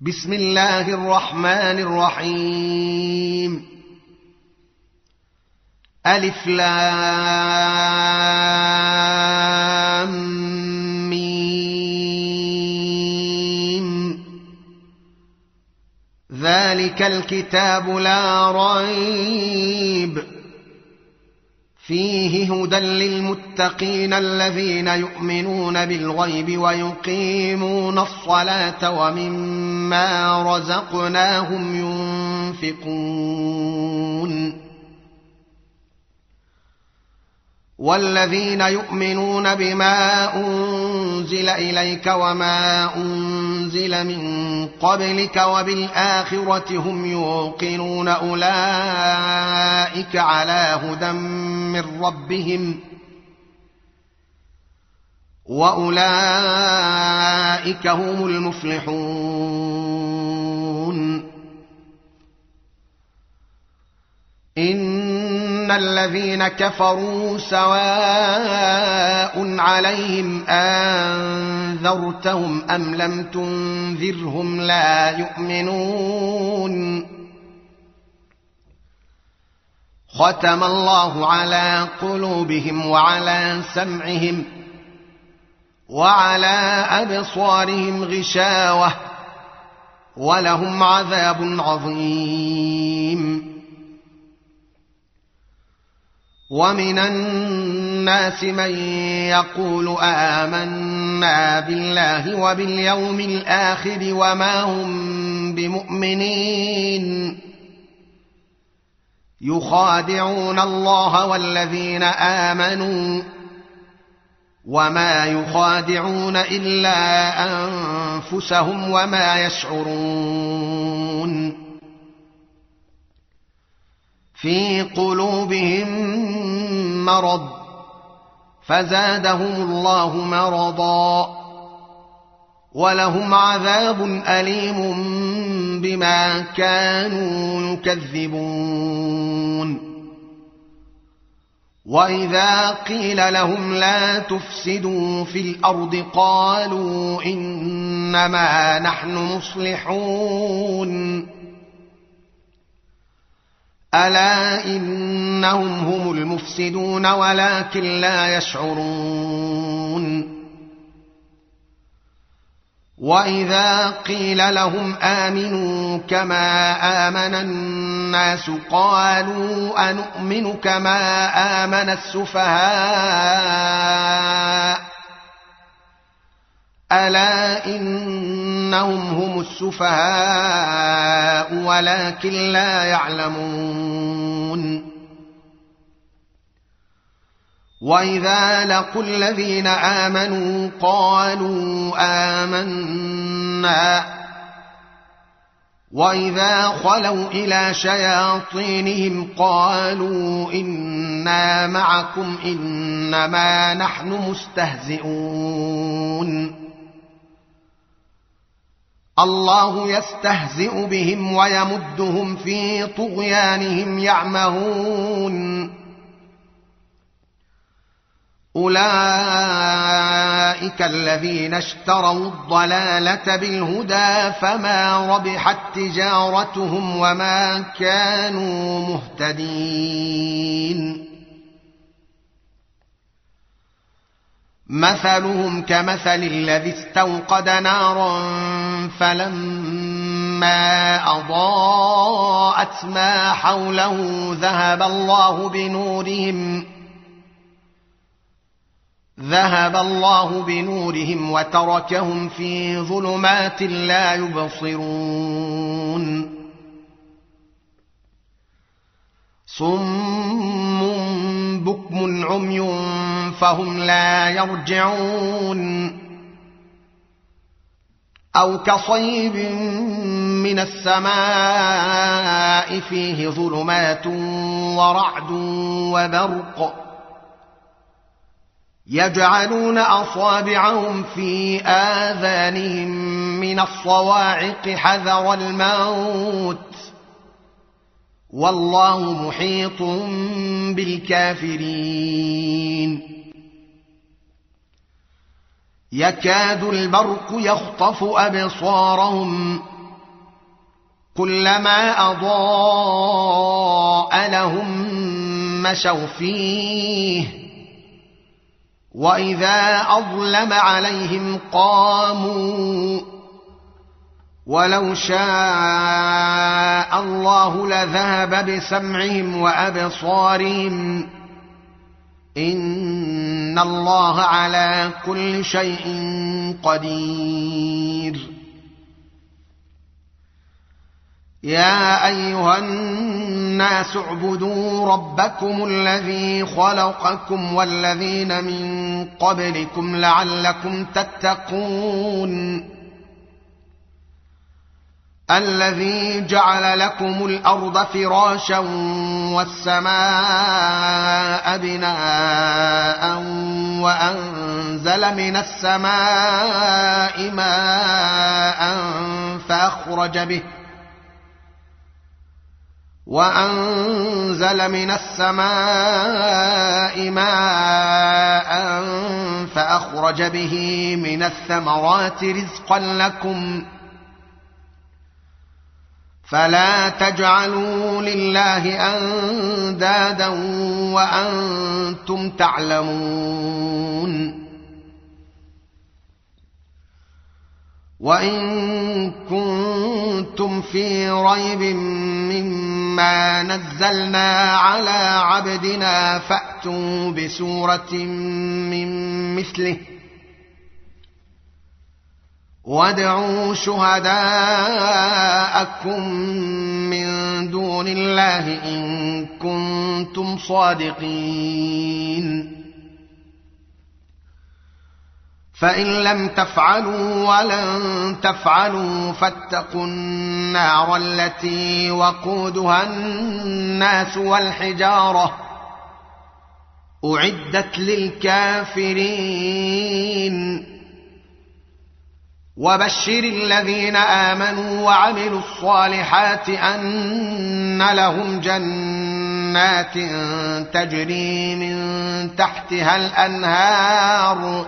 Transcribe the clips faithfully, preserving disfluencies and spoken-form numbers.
بسم الله الرحمن الرحيم. ألف لام ميم. ذلك الكتاب لا ريب فيه هدى للمتقين الذين يؤمنون بالغيب ويقيمون الصلاة ومما رزقناهم ينفقون. والذين يؤمنون بما أنزل إليك وما أنزل من قبلك وبالآخرة هم يوقنون أولئك على هدى من ربهم وأولئك هم المفلحون. إن الذين كفروا سواء عليهم أنذرتهم أم لم تنذرهم لا يؤمنون. ختم الله على قلوبهم وعلى سمعهم وعلى أبصارهم غشاوة ولهم عذاب عظيم. ومن الناس من يقول آمنا بالله وباليوم الآخر وما هم بمؤمنين يخادعون الله والذين آمنوا وما يخادعون إلا أنفسهم وما يشعرون. في قلوبهم مرض فزادهم الله مرضا ولهم عذاب أليم بما كانوا يكذبون. وإذا قيل لهم لا تفسدوا في الأرض قالوا إنما نحن مصلحون. ألا إنهم هم المفسدون ولكن لا يشعرون. وإذا قيل لهم آمنوا كما آمن الناس قالوا أنؤمن كما آمن السفهاء ألا إنهم هم السفهاء ولكن لا يعلمون. وإذا لقوا الذين آمنوا قالوا آمنا وإذا خلوا إلى شياطينهم قالوا إنا معكم إنما نحن مستهزئون. الله يستهزئ بهم ويمدهم في طغيانهم يعمهون. أولئك الذين اشتروا الضلالة بالهدى فما ربحت تجارتهم وما كانوا مهتدين. مثلهم كمثل الذي استوقد نارا فلما أضاءت ما حوله ذهب الله بنورهم ذهب الله بنورهم وتركهم في ظلمات لا يبصرون. صم بكم عمي فهم لا يرجعون. أو كصيب من السماء فيه ظلمات ورعد وبرق يجعلون أصابعهم في آذانهم من الصواعق حذر الموت والله محيط بالكافرين. يكاد البرق يخطف أبصارهم كلما أضاء لهم مشوا فيه وإذا أظلم عليهم قاموا ولو شاء الله لذهب بسمعهم وأبصارهم إن الله على كل شيء قدير. يا أيها الناس اعبدوا ربكم الذي خلقكم والذين من قبلكم لعلكم تتقون الذي جعل لكم الأرض فراشا والسماء بناء وأنزل من السماء ماء فأخرج به وأنزل من السماء ماء فأخرج به من الثمرات رزقا لكم فلا تجعلوا لله أندادا وأنتم تعلمون. وإن كنتم في ريب مما نزلنا على عبدنا فأتوا بسورة من مثله وادعوا شهداءكم من دون الله إن كنتم صادقين فإن لم تفعلوا ولن تفعلوا فاتقوا النار التي وقودها الناس والحجارة أعدت للكافرين. وبشر الذين آمنوا وعملوا الصالحات أن لهم جنات تجري من تحتها الأنهار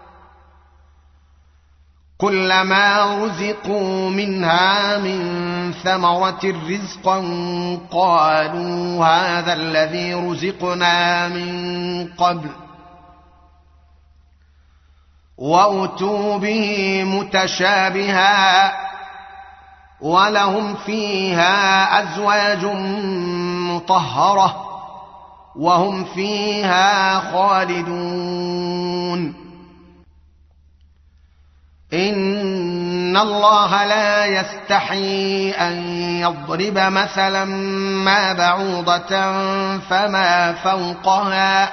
كلما رزقوا منها من ثمرة رزقا قالوا هذا الذي رزقنا من قبل وأتوا به متشابها ولهم فيها أزواج مطهرة وهم فيها خالدون. إن الله لا يستحيي أن يضرب مثلا ما بعوضة فما فوقها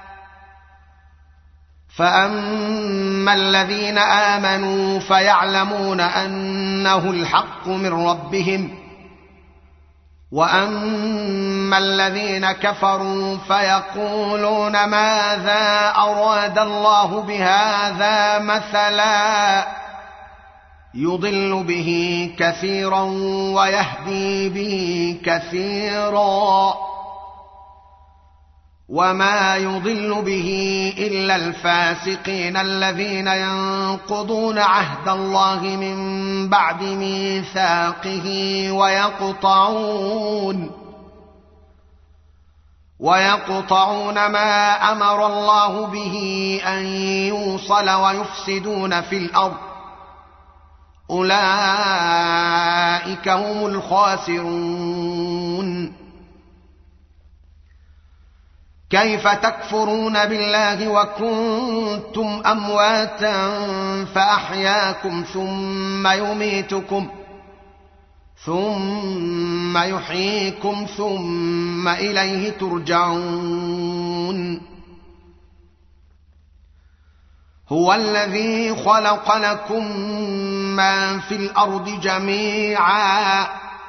فأما الذين آمنوا فيعلمون أنه الحق من ربهم وأما الذين كفروا فيقولون ماذا أراد الله بهذا مثلا يضل به كثيرا ويهدي به كثيرا وما يضل به إلا الفاسقين الذين ينقضون عهد الله من بعد ميثاقه ويقطعون ويقطعون ما أمر الله به أن يوصل ويفسدون في الأرض أولئك هم الخاسرون. كيف تكفرون بالله وكنتم أمواتا فأحياكم ثم يميتكم ثم يحييكم ثم إليه ترجعون. هو الذي خلق لكم ما في الأرض جميعا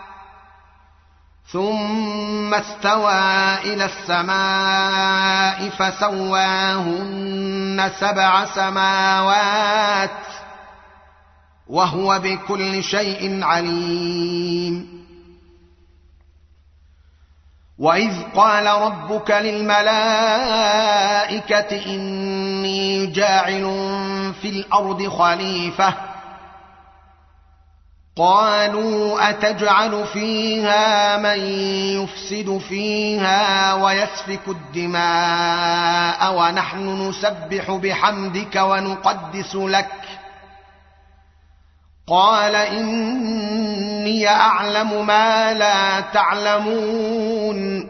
ثم استوى إلى السماء فسواهن سبع سماوات وهو بكل شيء عليم. وإذ قال ربك للملائكة إني جاعل في الأرض خليفة قالوا أتجعل فيها من يفسد فيها ويسفك الدماء ونحن نسبح بحمدك ونقدس لك قال إني أعلم ما لا تعلمون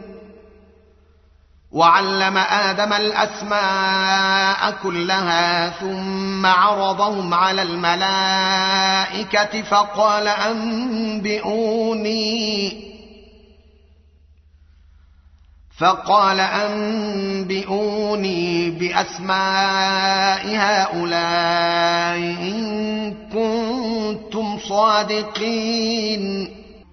وعلم آدم الأسماء كلها ثم عرضهم على الملائكة فقال أنبئوني فقال أنبئوني بأسماء هؤلاء إن كنتم صادقين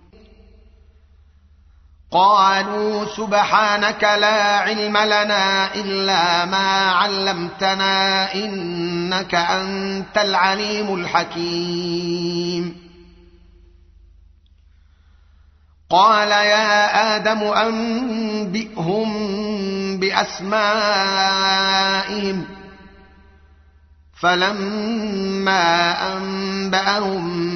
قالوا سبحانك لا علم لنا إلا ما علمتنا إنك أنت العليم الحكيم قال يا آدم أنبئهم بأسمائهم فلما أنبأهم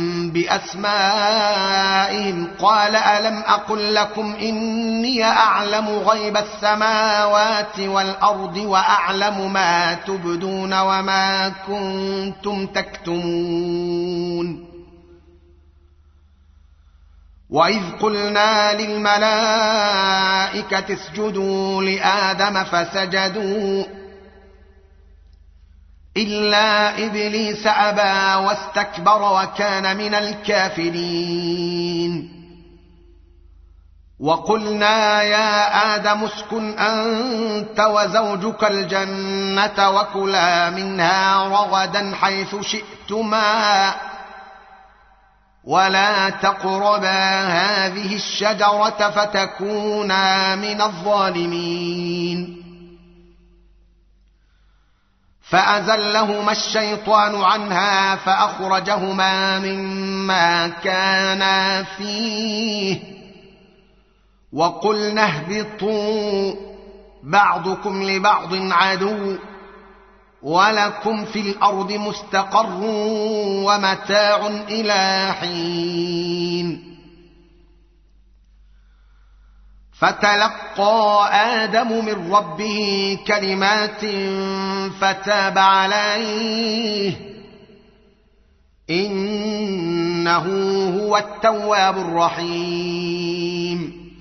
بأسمائهم قال ألم أقل لكم إني أعلم غيب السماوات والأرض وأعلم ما تبدون وما كنتم تكتمون وإذ قلنا للملائكة اسجدوا لآدم فسجدوا إلا إبليس أبى واستكبر وكان من الكافرين وقلنا يا آدم اسكن أنت وزوجك الجنة وكلا منها رغدا حيث شئتما ولا تقربا هذه الشجرة فتكونا من الظالمين فأزلهما الشيطان عنها فأخرجهما مما كانا فيه وقلنا اهبطوا بعضكم لبعض عدو ولكم في الأرض مستقر ومتاع إلى حين فتلقى آدم من ربه كلمات فتاب عليه إنه هو التواب الرحيم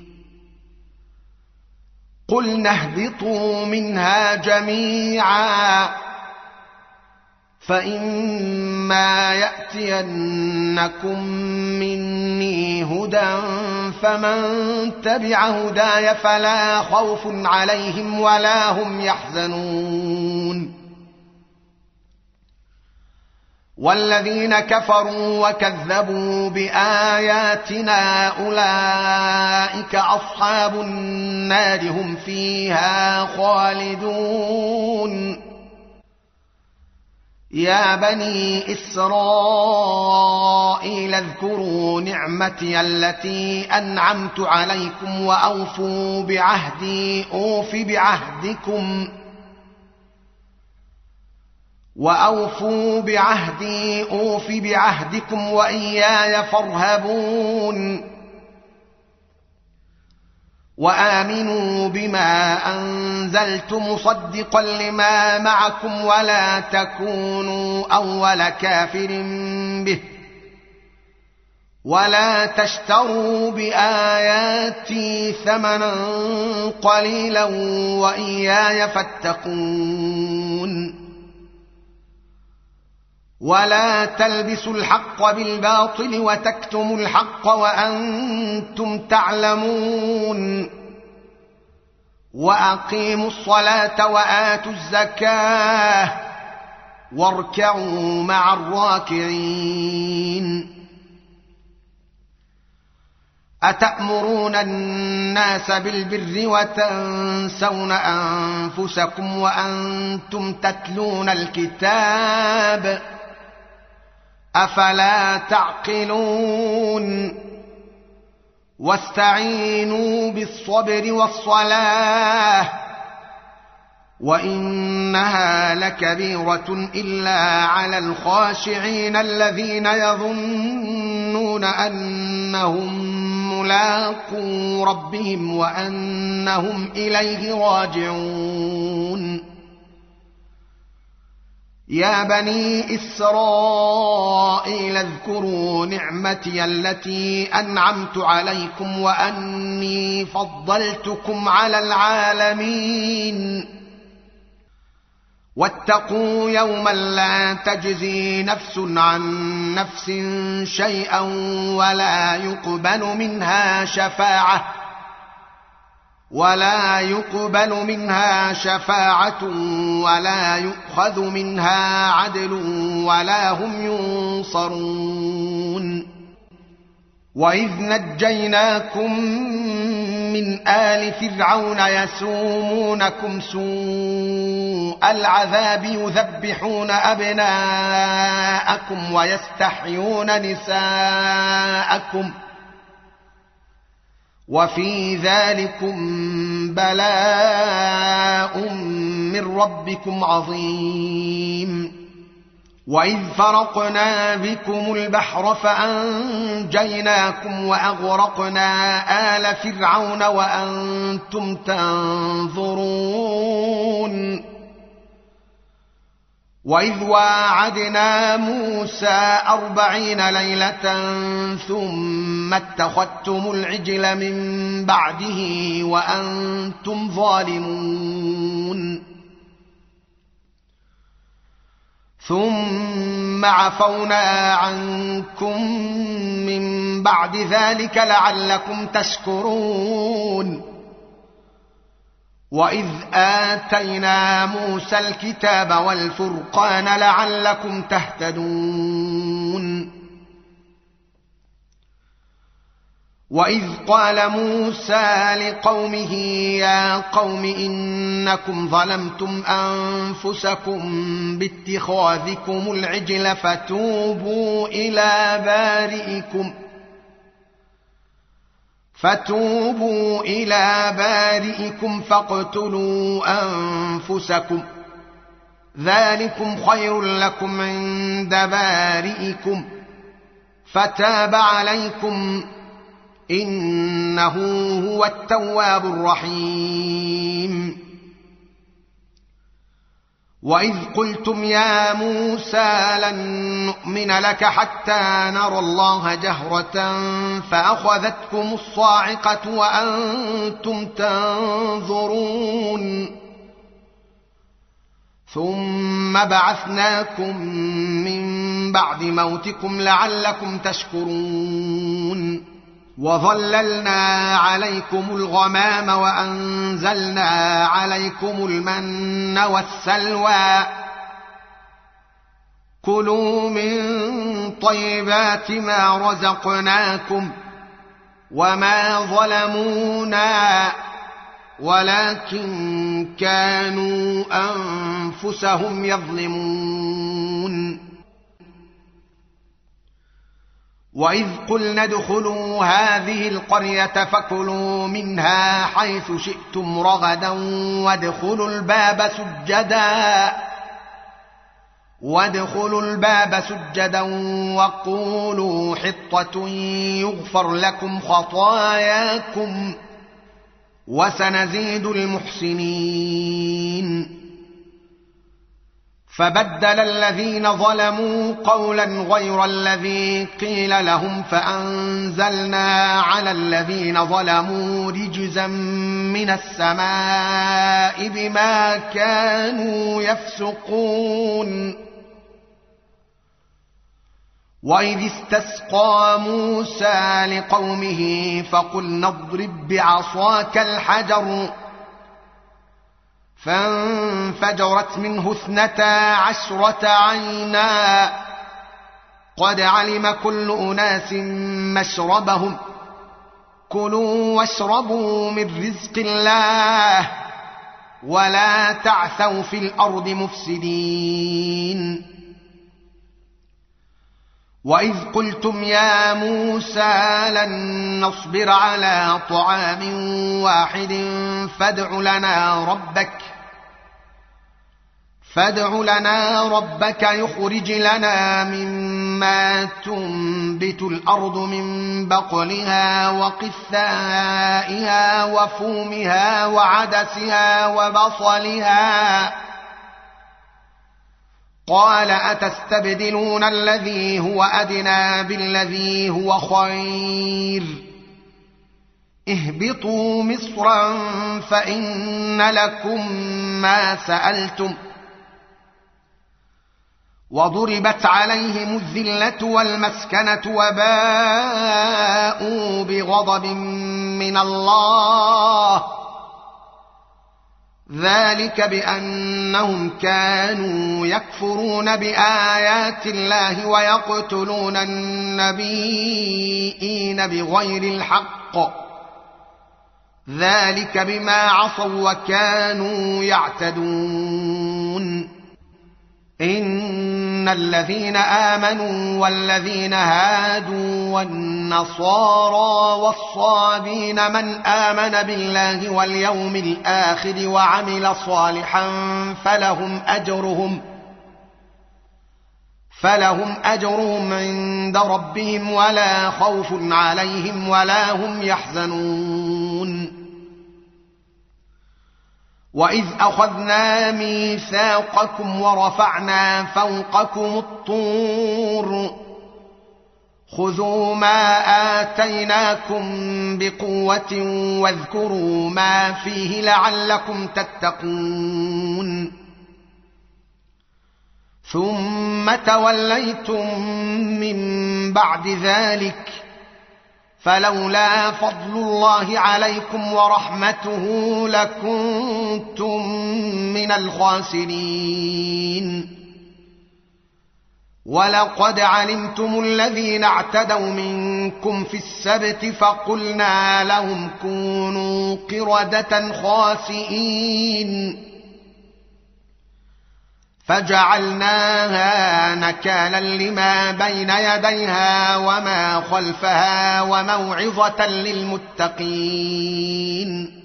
قلنا اهبطوا منها جميعا فإما يأتينكم مني هدى فمن تبع هداي فلا خوف عليهم ولا هم يحزنون والذين كفروا وكذبوا بآياتنا أولئك أصحاب النار هم فيها خالدون يا بني إسرائيل اذكروا نعمتي التي أنعمت عليكم وأوفوا بعهدي أوف بعهدكم وأوفوا بعهدي أوف بعهدكم وإياي فارهبون وآمنوا بما أنزلت مصدقا لما معكم ولا تكونوا أول كافر به ولا تشتروا بآياتي ثمنا قليلا وإياي فاتقون ولا تلبسوا الحق بالباطل وتكتموا الحق وأنتم تعلمون وأقيموا الصلاة وآتوا الزكاة واركعوا مع الراكعين أتأمرون الناس بالبر وتنسون أنفسكم وأنتم تتلون الكتاب أفلا تعقلون واستعينوا بالصبر والصلاة وإنها لكبيرة إلا على الخاشعين الذين يظنون يظنون أنهم ملاقو ربهم وأنهم إليه راجعون يا بني إسرائيل اذكروا نعمتي التي أنعمت عليكم وأني فضلتكم على العالمين واتقوا يوما لا تجزي نفس عن نفس شيئا ولا يقبل منها شفاعة ولا يقبل منها شفاعة ولا يؤخذ منها عدل ولا هم ينصرون وإذ نجيناكم من آل فرعون يسومونكم سوء العذاب يذبحون أبناءكم ويستحيون نساءكم وفي ذلكم بلاء من ربكم عظيم وإذ فرقنا بكم البحر فأنجيناكم وأغرقنا آل فرعون وأنتم تنظرون وإذ واعدنا موسى أربعين ليلة ثم اتخذتم العجل من بعده وأنتم ظالمون ثم عفونا عنكم من بعد ذلك لعلكم تشكرون وإذ آتينا موسى الكتاب والفرقان لعلكم تهتدون وإذ قال موسى لقومه يا قوم إنكم ظلمتم أنفسكم باتخاذكم العجل فتوبوا إلى بارئكم فتوبوا إلى بارئكم فاقتلوا أنفسكم ذلكم خير لكم عند بارئكم فتاب عليكم إنه هو التواب الرحيم وإذ قلتم يا موسى لن نؤمن لك حتى نرى الله جهرة فأخذتكم الصاعقة وأنتم تنظرون ثم بعثناكم من بعد موتكم لعلكم تشكرون وظللنا عليكم الغمام وأنزلنا عليكم المن والسلوى كلوا من طيبات ما رزقناكم وما ظلمونا ولكن كانوا أنفسهم يظلمون وإذ قلنا ادخلوا هذه القرية فكلوا منها حيث شئتم رغدا وادخلوا الباب سجدا وادخلوا الباب سجدا وقولوا حطة يغفر لكم خطاياكم وسنزيد المحسنين فبدل الذين ظلموا قولا غير الذي قيل لهم فأنزلنا على الذين ظلموا رجزا من السماء بما كانوا يفسقون وإذ استسقى موسى لقومه فقلنا اضرب بعصاك الحجر فانفجرت منه اثنتا عشرة عينا قد علم كل أناس مشربهم كلوا واشربوا من رزق الله ولا تعثوا في الأرض مفسدين وإذ قلتم يا موسى لن نصبر على طعام واحد فادع لنا ربك فادع لنا ربك يخرج لنا مما ما تنبت الأرض من بقلها وقثائها وفومها وعدسها وبصلها قال أتستبدلون الذي هو أدنى بالذي هو خير اهبطوا مصرا فإن لكم ما سألتم وضربت عليهم الذلة والمسكنة وباءوا بغضب من الله ذلك بأنهم كانوا يكفرون بآيات الله ويقتلون النبيين بغير الحق ذلك بما عصوا وكانوا يعتدون إن الذين آمنوا والذين هادوا والنصارى والصابين من آمن بالله واليوم الآخر وعمل صالحا فلهم أجرهم فلهم أجرهم عند ربهم ولا خوف عليهم ولا هم يحزنون وإذ أخذنا ميثاقكم ورفعنا فوقكم الطور خذوا ما آتيناكم بقوة واذكروا ما فيه لعلكم تتقون ثم توليتم من بعد ذلك فلولا فضل الله عليكم ورحمته لكنتم من الخاسرين ولقد علمتم الذين اعتدوا منكم في السبت فقلنا لهم كونوا قردة خاسئين فجعلناها نكالا لما بين يديها وما خلفها وموعظة للمتقين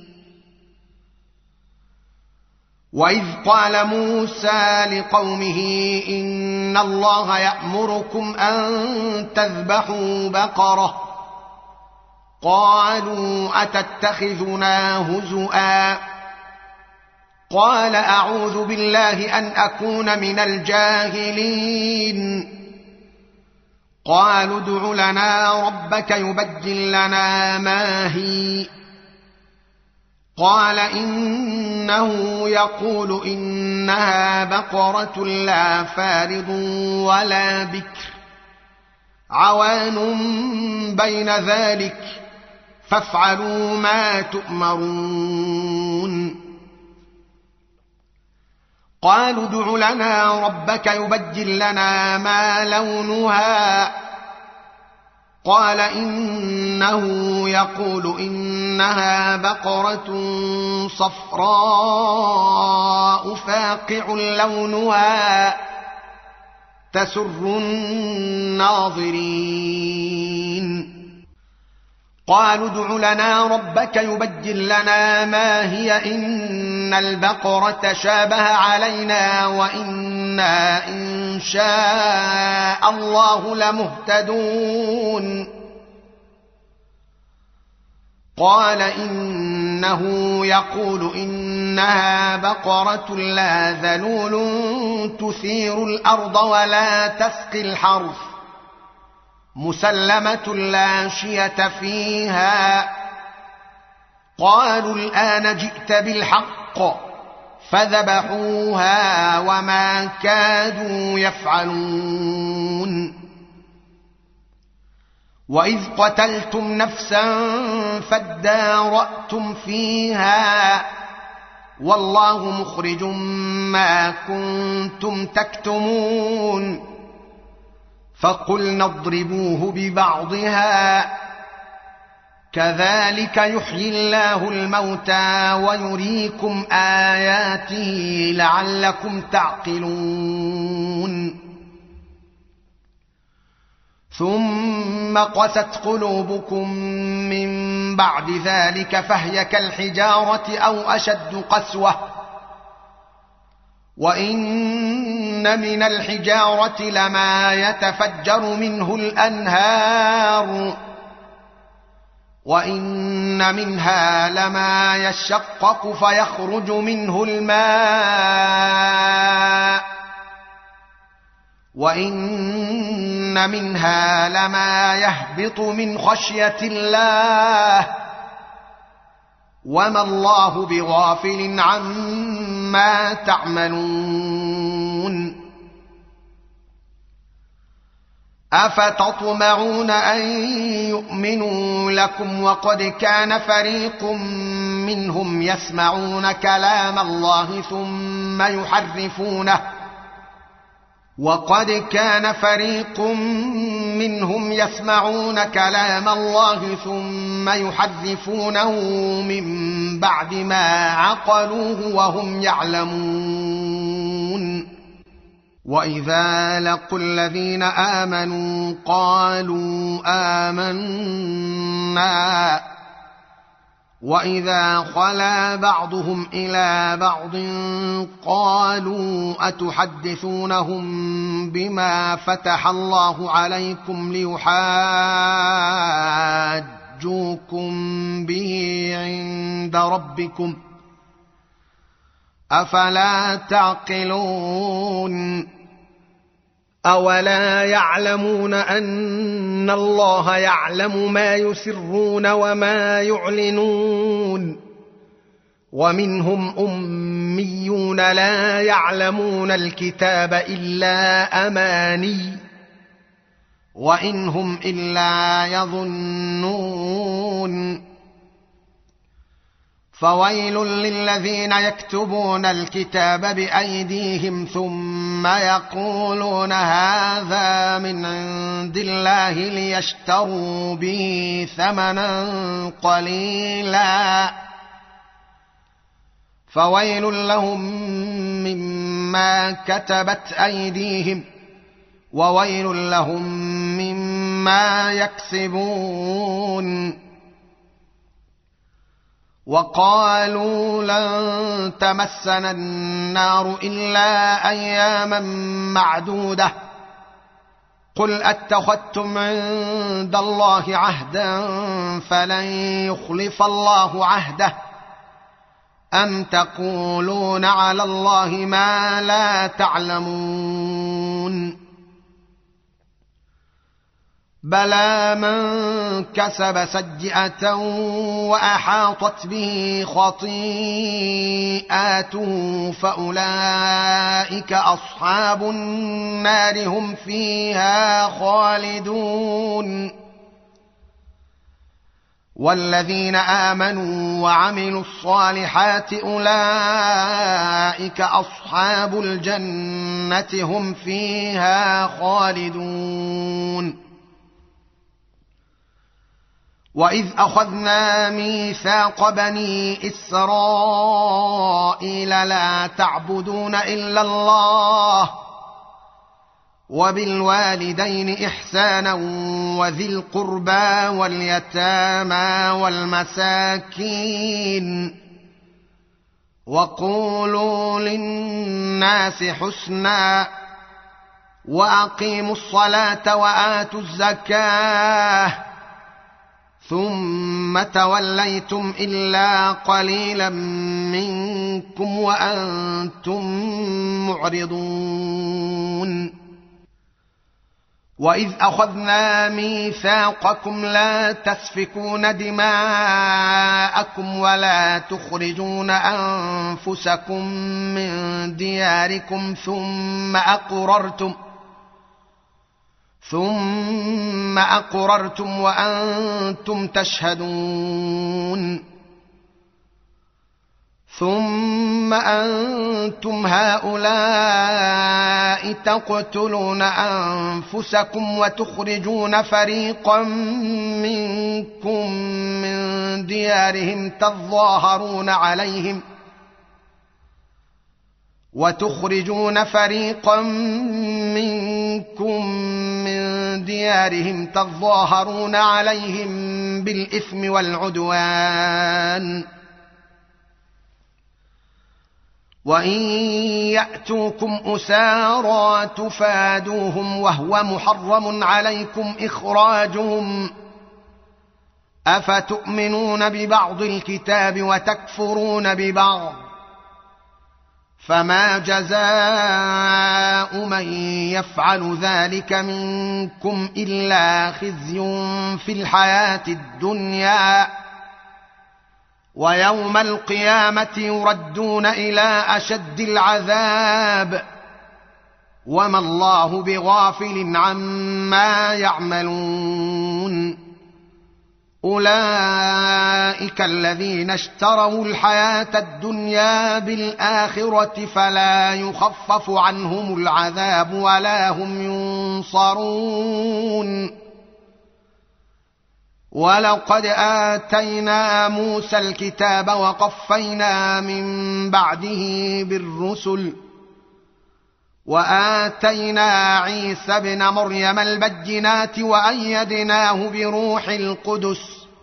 وإذ قال موسى لقومه إن الله يأمركم أن تذبحوا بقرة قالوا أتتخذنا هزؤا قال أعوذ بالله أن أكون من الجاهلين قالوا ادع لنا ربك يبين لنا ما هي قال إنه يقول إنها بقرة لا فارض ولا بكر عوان بين ذلك فافعلوا ما تؤمرون قالوا ادع لنا ربك يبين لنا ما لونها قال إنه يقول إنها بقرة صفراء فاقع لونها تسر الناظرين قالوا ادع لنا ربك يبين لنا ما هي إن البقرة شابه علينا وإنا إن شاء الله لمهتدون قال إنه يقول إنها بقرة لا ذلول تثير الأرض ولا تسقي الحرث مسلمة لا شية فيها قالوا الآن جئت بالحق فذبحوها وما كادوا يفعلون وإذ قتلتم نفسا فادارأتم فيها والله مخرج ما كنتم تكتمون فقلنا اضربوه ببعضها كذلك يحيي الله الموتى ويريكم آياته لعلكم تعقلون ثم قست قلوبكم من بعد ذلك فهي كالحجارة أو أشد قسوة وإن من الحجارة لما يتفجر منه الأنهار وإن منها لما يشقق فيخرج منه الماء وإن منها لما يهبط من خشية الله وما الله بغافل عما تعملون أفتطمعون أن يؤمنوا لكم وقد كان فريق منهم يسمعون كلام الله ثم يحرفونه وقد كان فريق منهم يسمعون كلام الله ثم يحرفونه من بعد ما عقلوه وهم يعلمون وإذا لقوا الذين آمنوا قالوا آمنا وإذا خلا بعضهم إلى بعض قالوا أتحدثونهم بما فتح الله عليكم ليحاجوكم به عند ربكم أفلا تعقلون أولا يعلمون أن الله يعلم ما يسرون وما يعلنون ومنهم أميون لا يعلمون الكتاب إلا أماني وإن هم إلا يظنون فويل للذين يكتبون الكتاب بأيديهم ثم يقولون هذا من عند الله ليشتروا به ثمنا قليلا فويل لهم مما كتبت أيديهم وويل لهم مما يكسبون وقالوا لن تمسنا النار إلا أياما معدودة قل أتخذتم عند الله عهدا فلن يخلف الله عهده أم تقولون على الله ما لا تعلمون بلى من كسب سيئة وأحاطت به خطيئاته فأولئك أصحاب النار هم فيها خالدون والذين آمنوا وعملوا الصالحات أولئك أصحاب الجنة هم فيها خالدون وإذ أخذنا ميثاق بني إسرائيل لا تعبدون إلا الله وبالوالدين إحسانا وذي القربى واليتامى والمساكين وقولوا للناس حسنا وأقيموا الصلاة وآتوا الزكاة ثم توليتم إلا قليلا منكم وأنتم معرضون وإذ أخذنا ميثاقكم لا تسفكون دماءكم ولا تخرجون أنفسكم من دياركم ثم أقررتم ثم أقررتم وأنتم تشهدون ثم أنتم هؤلاء تقتلون أنفسكم وتخرجون فريقا منكم من ديارهم تظاهرون عليهم وتخرجون فريقا منكم من ديارهم تظاهرون عليهم بالإثم والعدوان وإن يأتوكم أسارى تفادوهم وهو محرم عليكم إخراجهم أفتؤمنون ببعض الكتاب وتكفرون ببعض فما جزاء من يفعل ذلك منكم إلا خزي في الحياة الدنيا ويوم القيامة يردون إلى أشد العذاب وما الله بغافل عما يعملون أولئك الذين اشتروا الحياة الدنيا بالآخرة فلا يخفف عنهم العذاب ولا هم ينصرون ولقد آتينا موسى الكتاب وقفينا من بعده بالرسل وآتينا عيسى ابن مريم البينات وأيدناه بروح القدس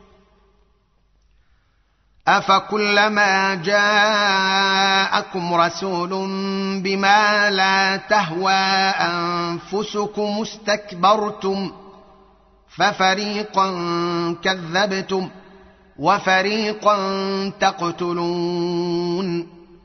أفكلما جاءكم رسول بما لا تهوى أنفسكم استكبرتم ففريقا كذبتم وفريقا تقتلون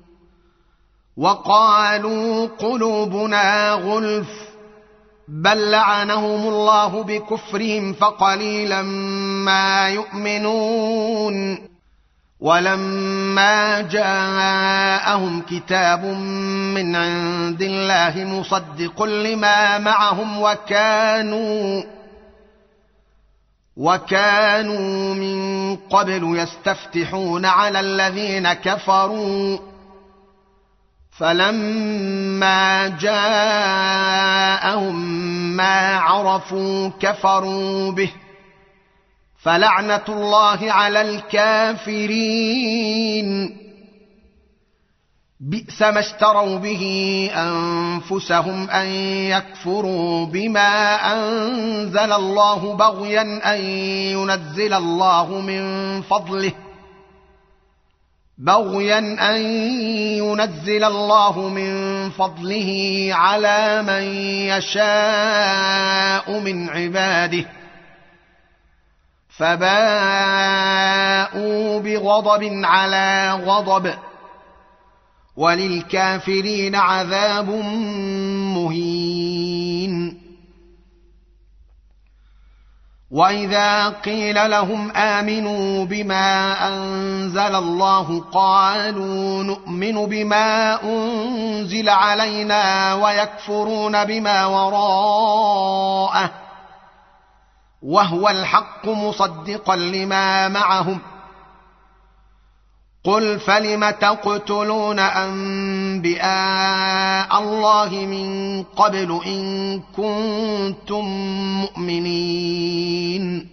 وقالوا قلوبنا غلف بل لعنهم الله بكفرهم فقليلا ما يؤمنون ولما جاءهم كتاب من عند الله مصدق لما معهم وكانوا وكانوا من قبل يستفتحون على الذين كفروا فلما جاءهم ما عرفوا كفروا به فلعنة الله على الكافرين بئس ما اشتروا به أنفسهم أن يكفروا بما أنزل الله بغيا أن ينزل الله من فضله بغيا أن ينزل الله من فضله على من يشاء من عباده فباءوا بغضب على غضب وللكافرين عذاب مهين وإذا قيل لهم آمنوا بما أنزل الله قالوا نؤمن بما أنزل علينا ويكفرون بما وراءه وهو الحق مصدقا لما معهم قل فلم تقتلون أنبياء الله من قبل إن كنتم مؤمنين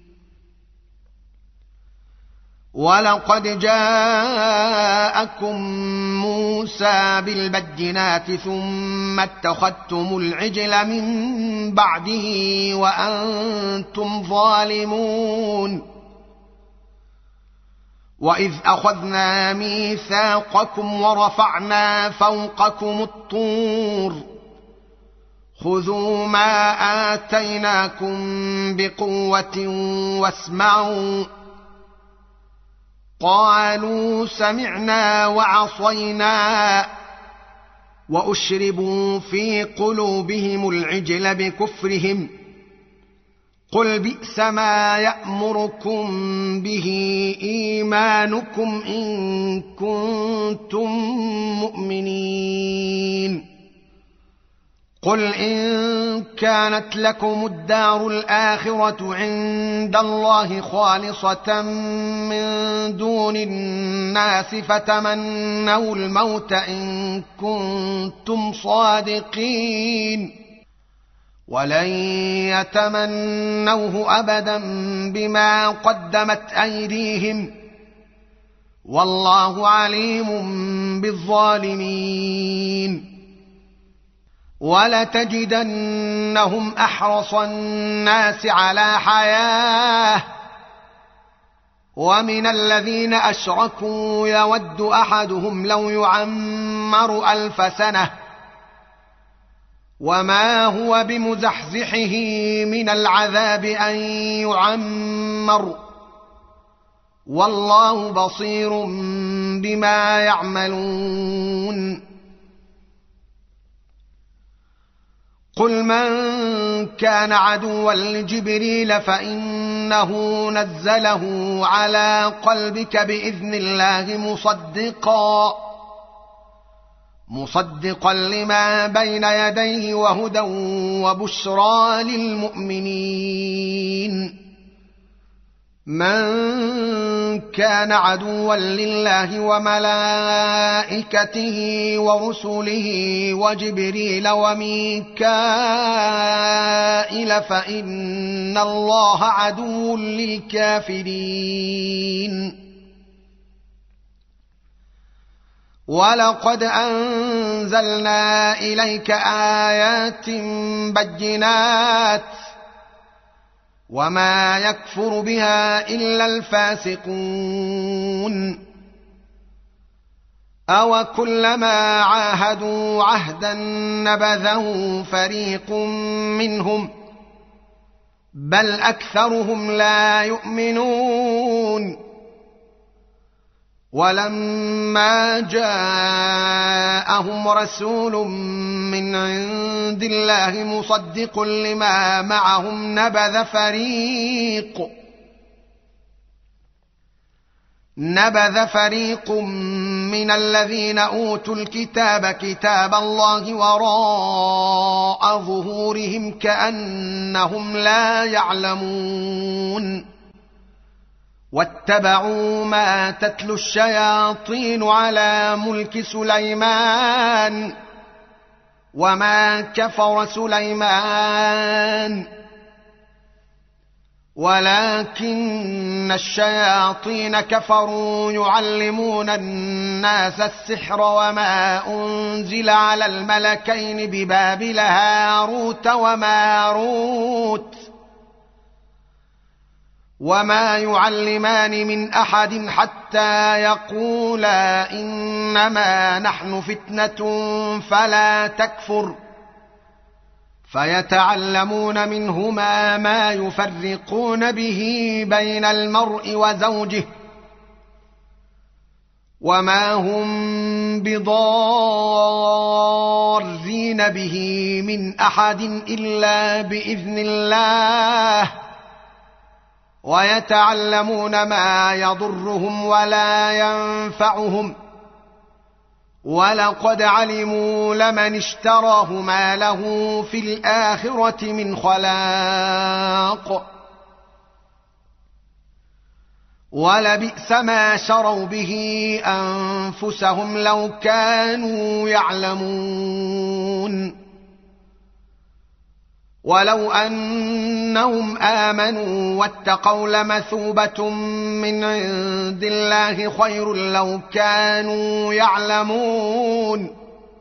ولقد جاءكم موسى بالبينات ثم اتخذتم العجل من بعده وأنتم ظالمون وإذ أخذنا ميثاقكم ورفعنا فوقكم الطور خذوا ما آتيناكم بقوة واسمعوا قالوا سمعنا وعصينا وأشربوا في قلوبهم العجل بكفرهم قل بئس ما يأمركم به إيمانكم إن كنتم مؤمنين قل إن كانت لكم الدار الآخرة عند الله خالصة من دون الناس فتمنوا الموت إن كنتم صادقين ولن يتمنوه أبدا بما قدمت أيديهم والله عليم بالظالمين ولتجدنهم أحرص الناس على حياة ومن الذين أشركوا يود أحدهم لو يعمر ألف سنة وما هو بمزحزحه من العذاب أن يعمر والله بصير بما يعملون قل من كان عدوا لجبريل فإنه نزله على قلبك بإذن الله مصدقا مصدقا لما بين يديه وهدى وبشرى للمؤمنين من كان عدوا لله وملائكته ورسله وجبريل وميكائيل فإن الله عدو للكافرين ولقد أنزلنا إليك آيات بينات وما يكفر بها إلا الفاسقون أو كلما عاهدوا عهدا نبذه فريق منهم بل أكثرهم لا يؤمنون ولما جاءهم رسول من عند الله مصدق لما معهم نبذ فريق نبذ فريق من الذين أوتوا الكتاب كتاب الله وراء ظهورهم كأنهم لا يعلمون واتبعوا ما تتلو الشياطين على ملك سليمان وما كفر سليمان ولكن الشياطين كفروا يعلمون الناس السحر وما أنزل على الملكين ببابل هاروت وماروت وما يعلمان من أحد حتى يقولا إنما نحن فتنة فلا تكفر فيتعلمون منهما ما يفرقون به بين المرء وزوجه وما هم بضارين به من أحد إلا بإذن الله ويتعلمون ما يضرهم ولا ينفعهم ولقد علموا لمن اشتراه ما له في الآخرة من خلاق ولبئس ما شروا به أنفسهم لو كانوا يعلمون ولو أنهم آمنوا واتقوا لمثوبة من عند الله خير لو كانوا يعلمون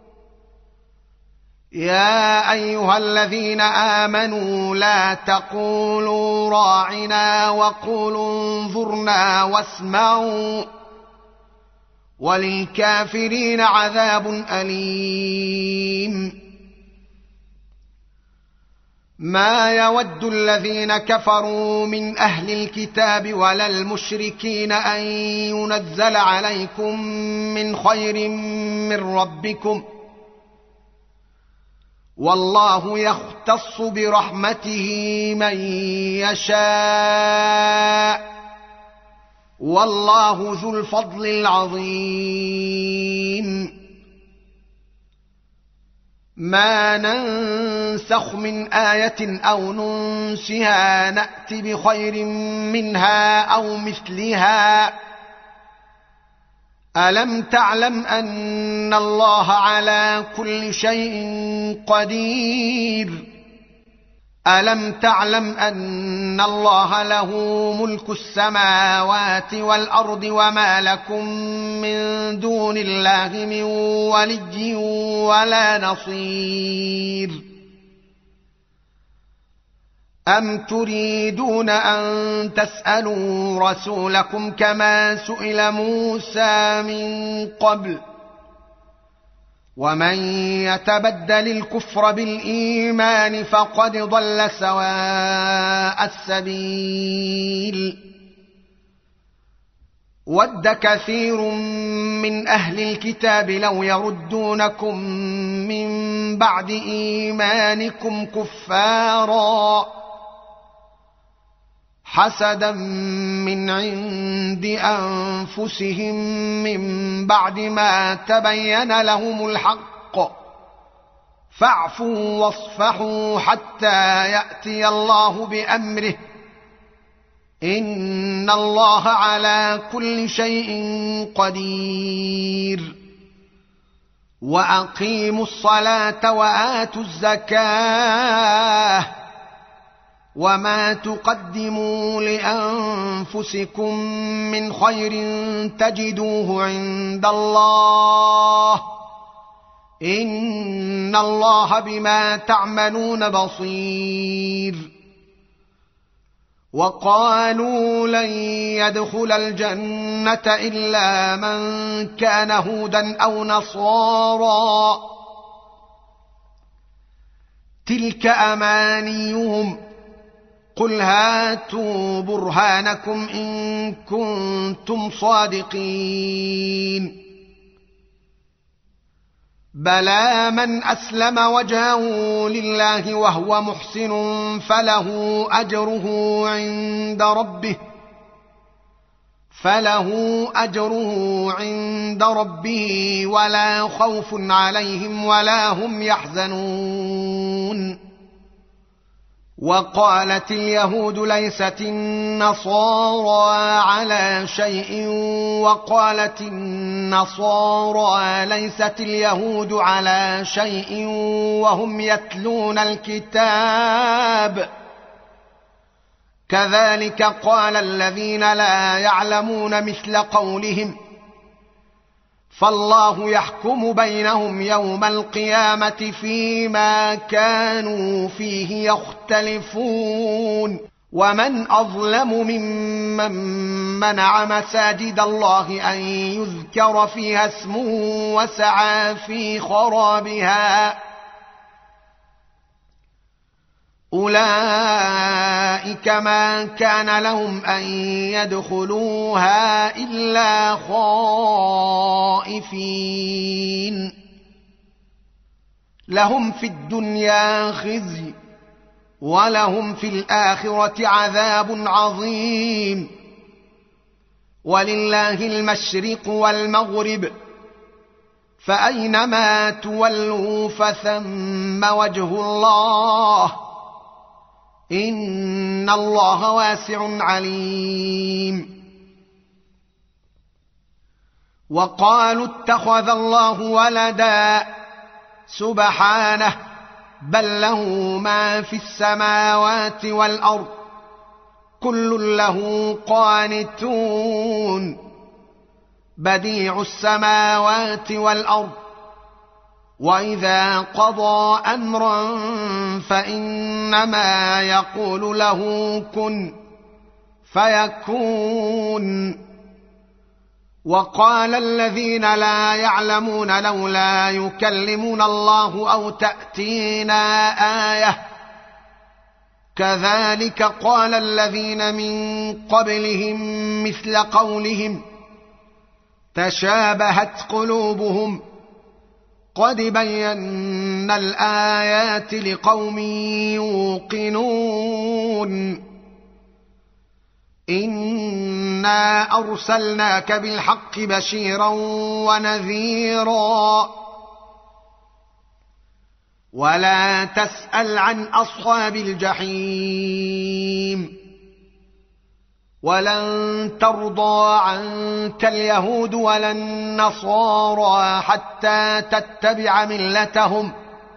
يا أيها الذين آمنوا لا تقولوا راعنا وقولوا انظرنا واسمعوا وللكافرين عذاب أليم ما يود الذين كفروا من أهل الكتاب ولا المشركين أن ينزل عليكم من خير من ربكم والله يختص برحمته من يشاء والله ذو الفضل العظيم ما ننسخ من آية أو ننسها نأت بخير منها أو مثلها ألم تعلم أن الله على كل شيء قدير ألم تعلم أن الله له ملك السماوات والأرض وما لكم من دون الله من ولي ولا نصير أم تريدون أن تسألوا رسولكم كما سئل موسى من قبل ومن يتبدل الكفر بالإيمان فقد ضل سواء السبيل ود كثير من أهل الكتاب لو يردونكم من بعد إيمانكم كفارا حسدا من عند أنفسهم من بعد ما تبين لهم الحق فاعفوا واصفحوا حتى يأتي الله بأمره إن الله على كل شيء قدير وأقيموا الصلاة وآتوا الزكاة وما تقدموا لأنفسكم من خير تجدوه عند الله إن الله بما تعملون بصير وقالوا لن يدخل الجنة إلا من كان هودا أو نصارى تلك أمانيهم قل هاتوا برهانكم إن كنتم صادقين بلى من أسلم وجهه لله وهو محسن فله أجره عند ربه فله أجره عند ربه ولا خوف عليهم ولا هم يحزنون وقالت اليهود ليست النصارى على شيء وقالت النصارى ليست اليهود على شيء وهم يتلون الكتاب كذلك قال الذين لا يعلمون مثل قولهم فالله يحكم بينهم يوم القيامة فيما كانوا فيه يختلفون ومن أظلم ممن منع مساجد الله أن يذكر فيها اسمه وسعى في خرابها أولئك ما كان لهم أن يدخلوها إلا خائفين لهم في الدنيا خزي ولهم في الآخرة عذاب عظيم ولله المشرق والمغرب فأينما تولوا فثم وجه الله إن الله واسع عليم وقالوا اتخذ الله ولدا سبحانه بل له ما في السماوات والأرض كل له قانتون بديع السماوات والأرض وإذا قضى أمرا فإنما يقول له كن فيكون وقال الذين لا يعلمون لولا يكلمون الله أو تأتينا آية كذلك قال الذين من قبلهم مثل قولهم تشابهت قلوبهم قد بينا الآيات لقوم يوقنون إنا أرسلناك بالحق بشيرا ونذيرا ولا تسأل عن أصحاب الجحيم ولن ترضى عنك اليهود ولا النصارى حتى تتبع ملتهم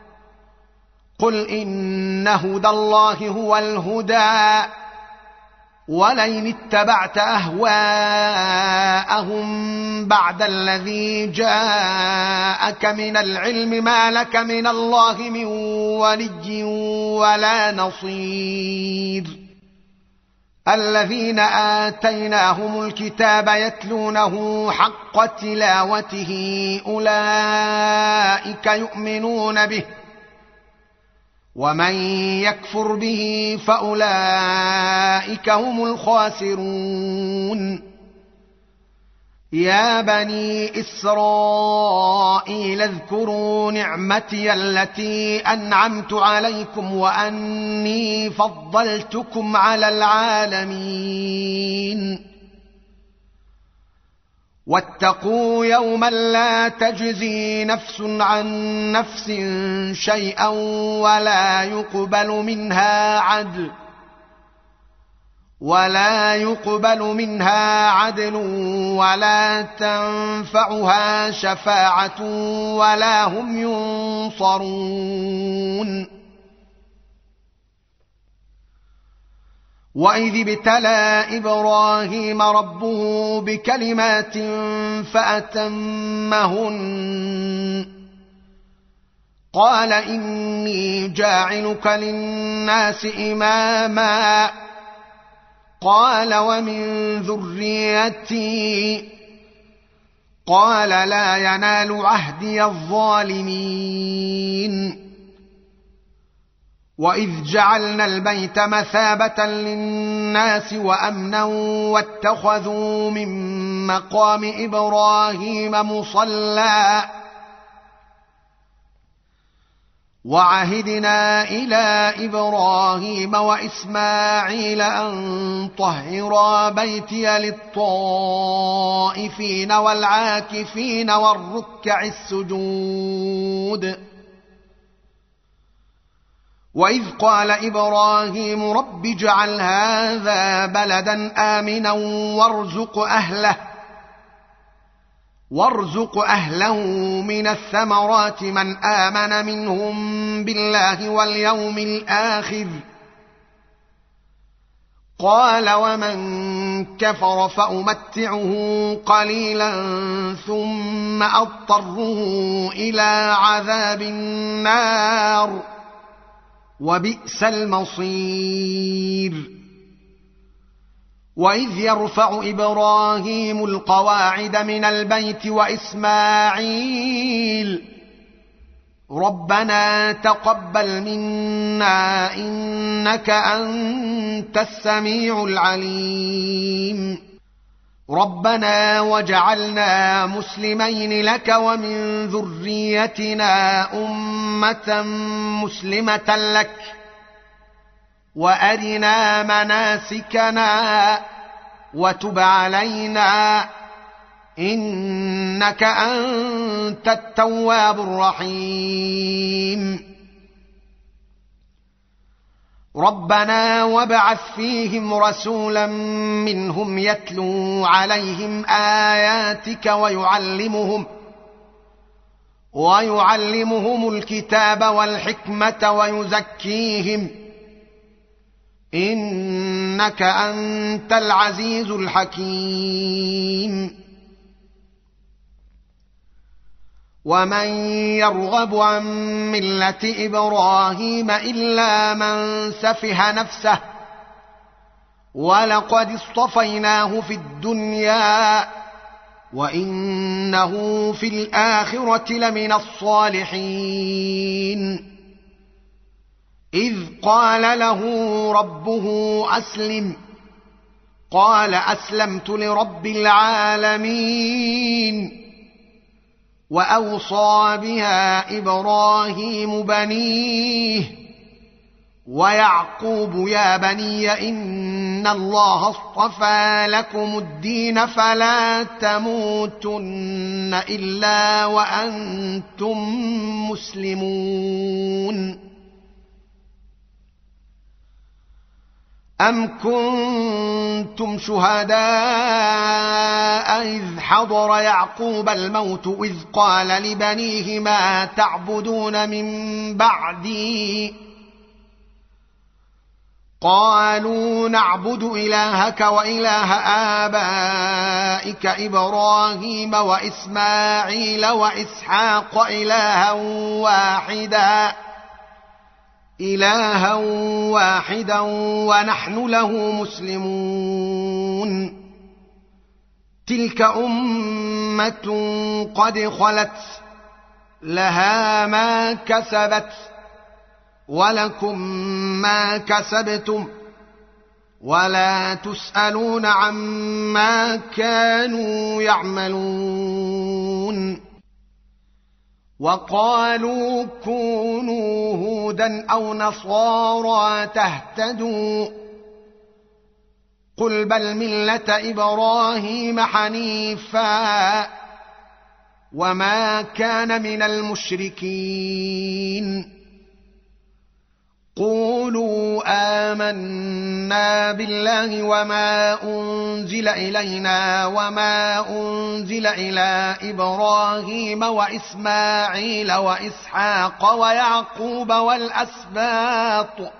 قل إن هدى الله هو الهدى ولئن اتبعت أهواءهم بعد الذي جاءك من العلم ما لك من الله من ولي ولا نصير. الذين آتيناهم الكتاب يتلونه حق تلاوته أولئك يؤمنون به، ومن يكفر به فأولئك هم الخاسرون. يا بني إسرائيل اذكروا نعمتي التي أنعمت عليكم وأني فضلتكم على العالمين. واتقوا يوما لا تجزي نفس عن نفس شيئا ولا يقبل منها عدل ولا يقبل منها عدل ولا تنفعها شفاعة ولا هم ينصرون. وإذ ابتلى إبراهيم ربه بكلمات فأتمهن قال إني جاعلك للناس إماما قال ومن ذريتي قال لا ينال عهدي الظالمين. وإذ جعلنا البيت مثابة للناس وأمنا واتخذوا من مقام إبراهيم مصلى وعهدنا إلى إبراهيم وإسماعيل أن طهرا بيتي للطائفين والعاكفين والركع السجود. وإذ قال إبراهيم رب اجعل هذا بلدا آمنا وارزق أهله وارزق أهله من الثمرات من آمن منهم بالله واليوم الآخر قال ومن كفر فأمتعه قليلا ثم أضطره إلى عذاب النار وبئس المصير. وإذ يرفع إبراهيم القواعد من البيت وإسماعيل ربنا تقبل منا إنك أنت السميع العليم ربنا وجعلنا مسلمين لك ومن ذريتنا أمة مسلمة لك وأرنا مناسكنا وتب علينا إنك أنت التواب الرحيم. ربنا وابعث فيهم رسولا منهم يتلو عليهم آياتك ويعلمهم ويعلمهم الكتاب والحكمة ويزكيهم إنك أنت العزيز الحكيم. ومن يرغب عن ملة إبراهيم إلا من سفه نفسه ولقد اصطفيناه في الدنيا وإنه في الآخرة لمن الصالحين. إذ قال له ربه أسلم قال أسلمت لرب العالمين. وأوصى بها إبراهيم بنيه ويعقوب يا بني إن الله اصطفى لكم الدين فلا تموتن إلا وأنتم مسلمون. أم كنتم شهداء إذ حضر يعقوب الموت إذ قال لبنيه ما تعبدون من بعدي قالوا نعبد إلهك وإله آبائك إبراهيم وإسماعيل وإسحاق إلها واحدا إلها واحدا ونحن له مسلمون تلك أمة قد خلت لها ما كسبت ولكم ما كسبتم ولا تسألون عما كانوا يعملون وقالوا كونوا هودا أو نصارى تهتدوا قل بل ملة إبراهيم حنيفا وما كان من المشركين قولوا آمنا بالله وما أنزل إلينا وما أنزل إلى إبراهيم وإسماعيل وإسحاق ويعقوب والأسباط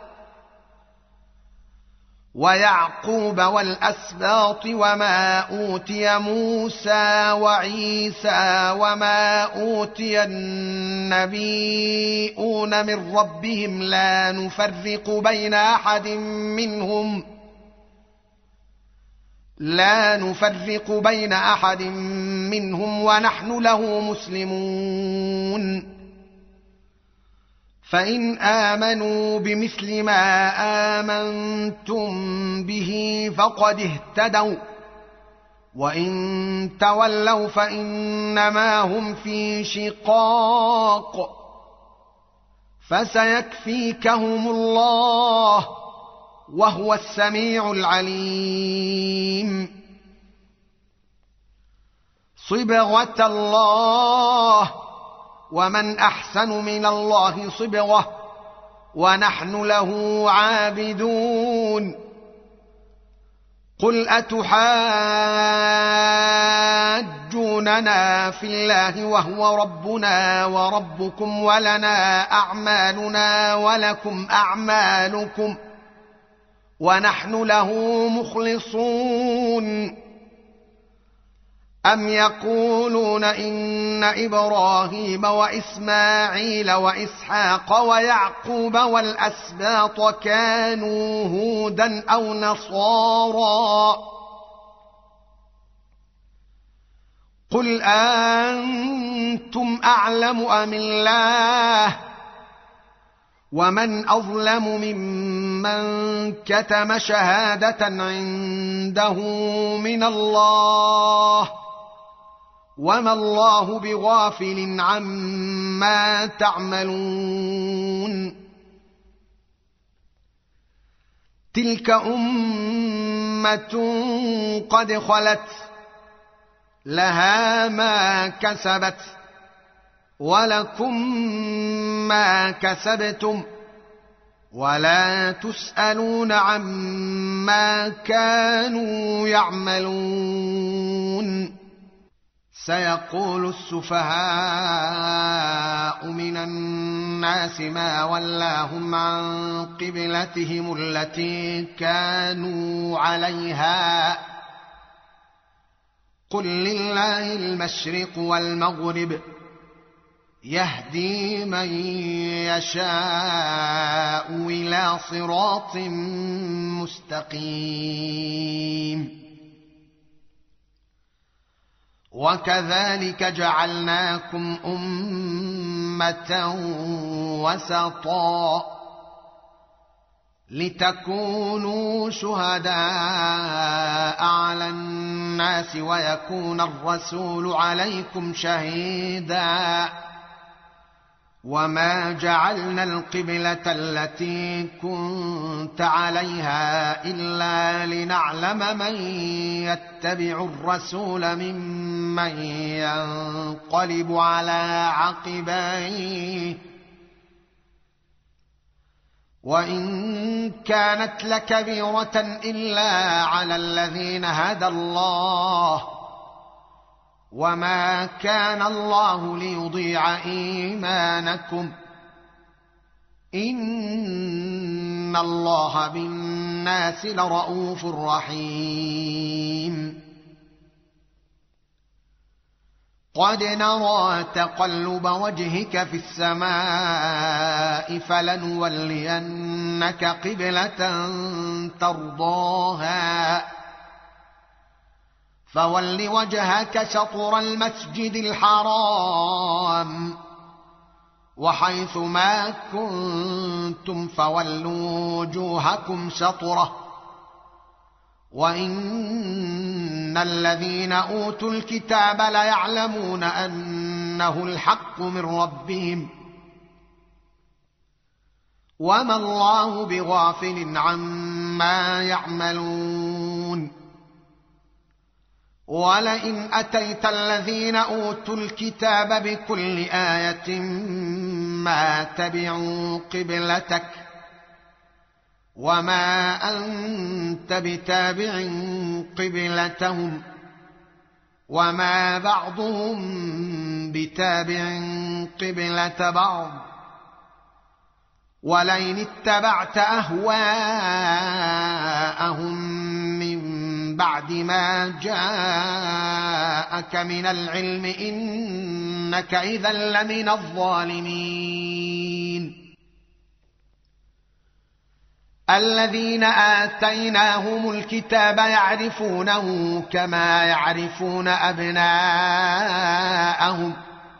ويعقوب والأسباط وما أوتي موسى وعيسى وما أوتي النبيون من ربهم لا نفرق بين أحد منهم لا نفرق بين أحد منهم ونحن له مسلمون فإن آمنوا بمثل ما آمنتم به فقد اهتدوا وإن تولوا فإنما هم في شقاق فسيكفيكهم الله وهو السميع العليم صبغة الله ومن أحسن من الله صبغة ونحن له عابدون قل أتحاجوننا في الله وهو ربنا وربكم ولنا أعمالنا ولكم أعمالكم ونحن له مخلصون أم يقولون إن إبراهيم وإسماعيل وإسحاق ويعقوب والأسباط كانوا هودا أو نصارى قل أنتم أعلم أم الله ومن أظلم ممن كتم شهادة عنده من الله وما الله بغافل عما تعملون تلك أمة قد خلت لها ما كسبت ولكم ما كسبتم ولا تسألون عما كانوا يعملون سيقول السفهاء من الناس ما ولاهم عن قبلتهم التي كانوا عليها قل لله المشرق والمغرب يهدي من يشاء إلى صراط مستقيم وكذلك جعلناكم أمة وسطا لتكونوا شهداء على الناس ويكون الرسول عليكم شهيدا وما جعلنا القبلة التي كنت عليها إلا لنعلم من يتبع الرسول ممن ينقلب على عقبيه وإن كانت لكبيرة إلا على الذين هدى الله وما كان الله ليضيع إيمانكم إن الله بالناس بالناس لرءوف رحيم قد نرى تقلب وجهك في السماء فلنولينك قبلة ترضاها فول وجهك شطر المسجد الحرام وحيث ما كنتم فولوا وجوهكم شطره وإن الذين أوتوا الكتاب ليعلمون أنه الحق من ربهم وما الله بغافل عما يعملون ولئن أتيت الذين أوتوا الكتاب بكل آية ما تبعوا قبلتك وما أنت بتابع قبلتهم وما بعضهم بتابع قبلة بعض ولئن اتبعت أهواءهم من بعد ما جاءك من العلم إنك إذا لمن الظالمين الذين آتيناهم الكتاب يعرفونه كما يعرفون أبناءهم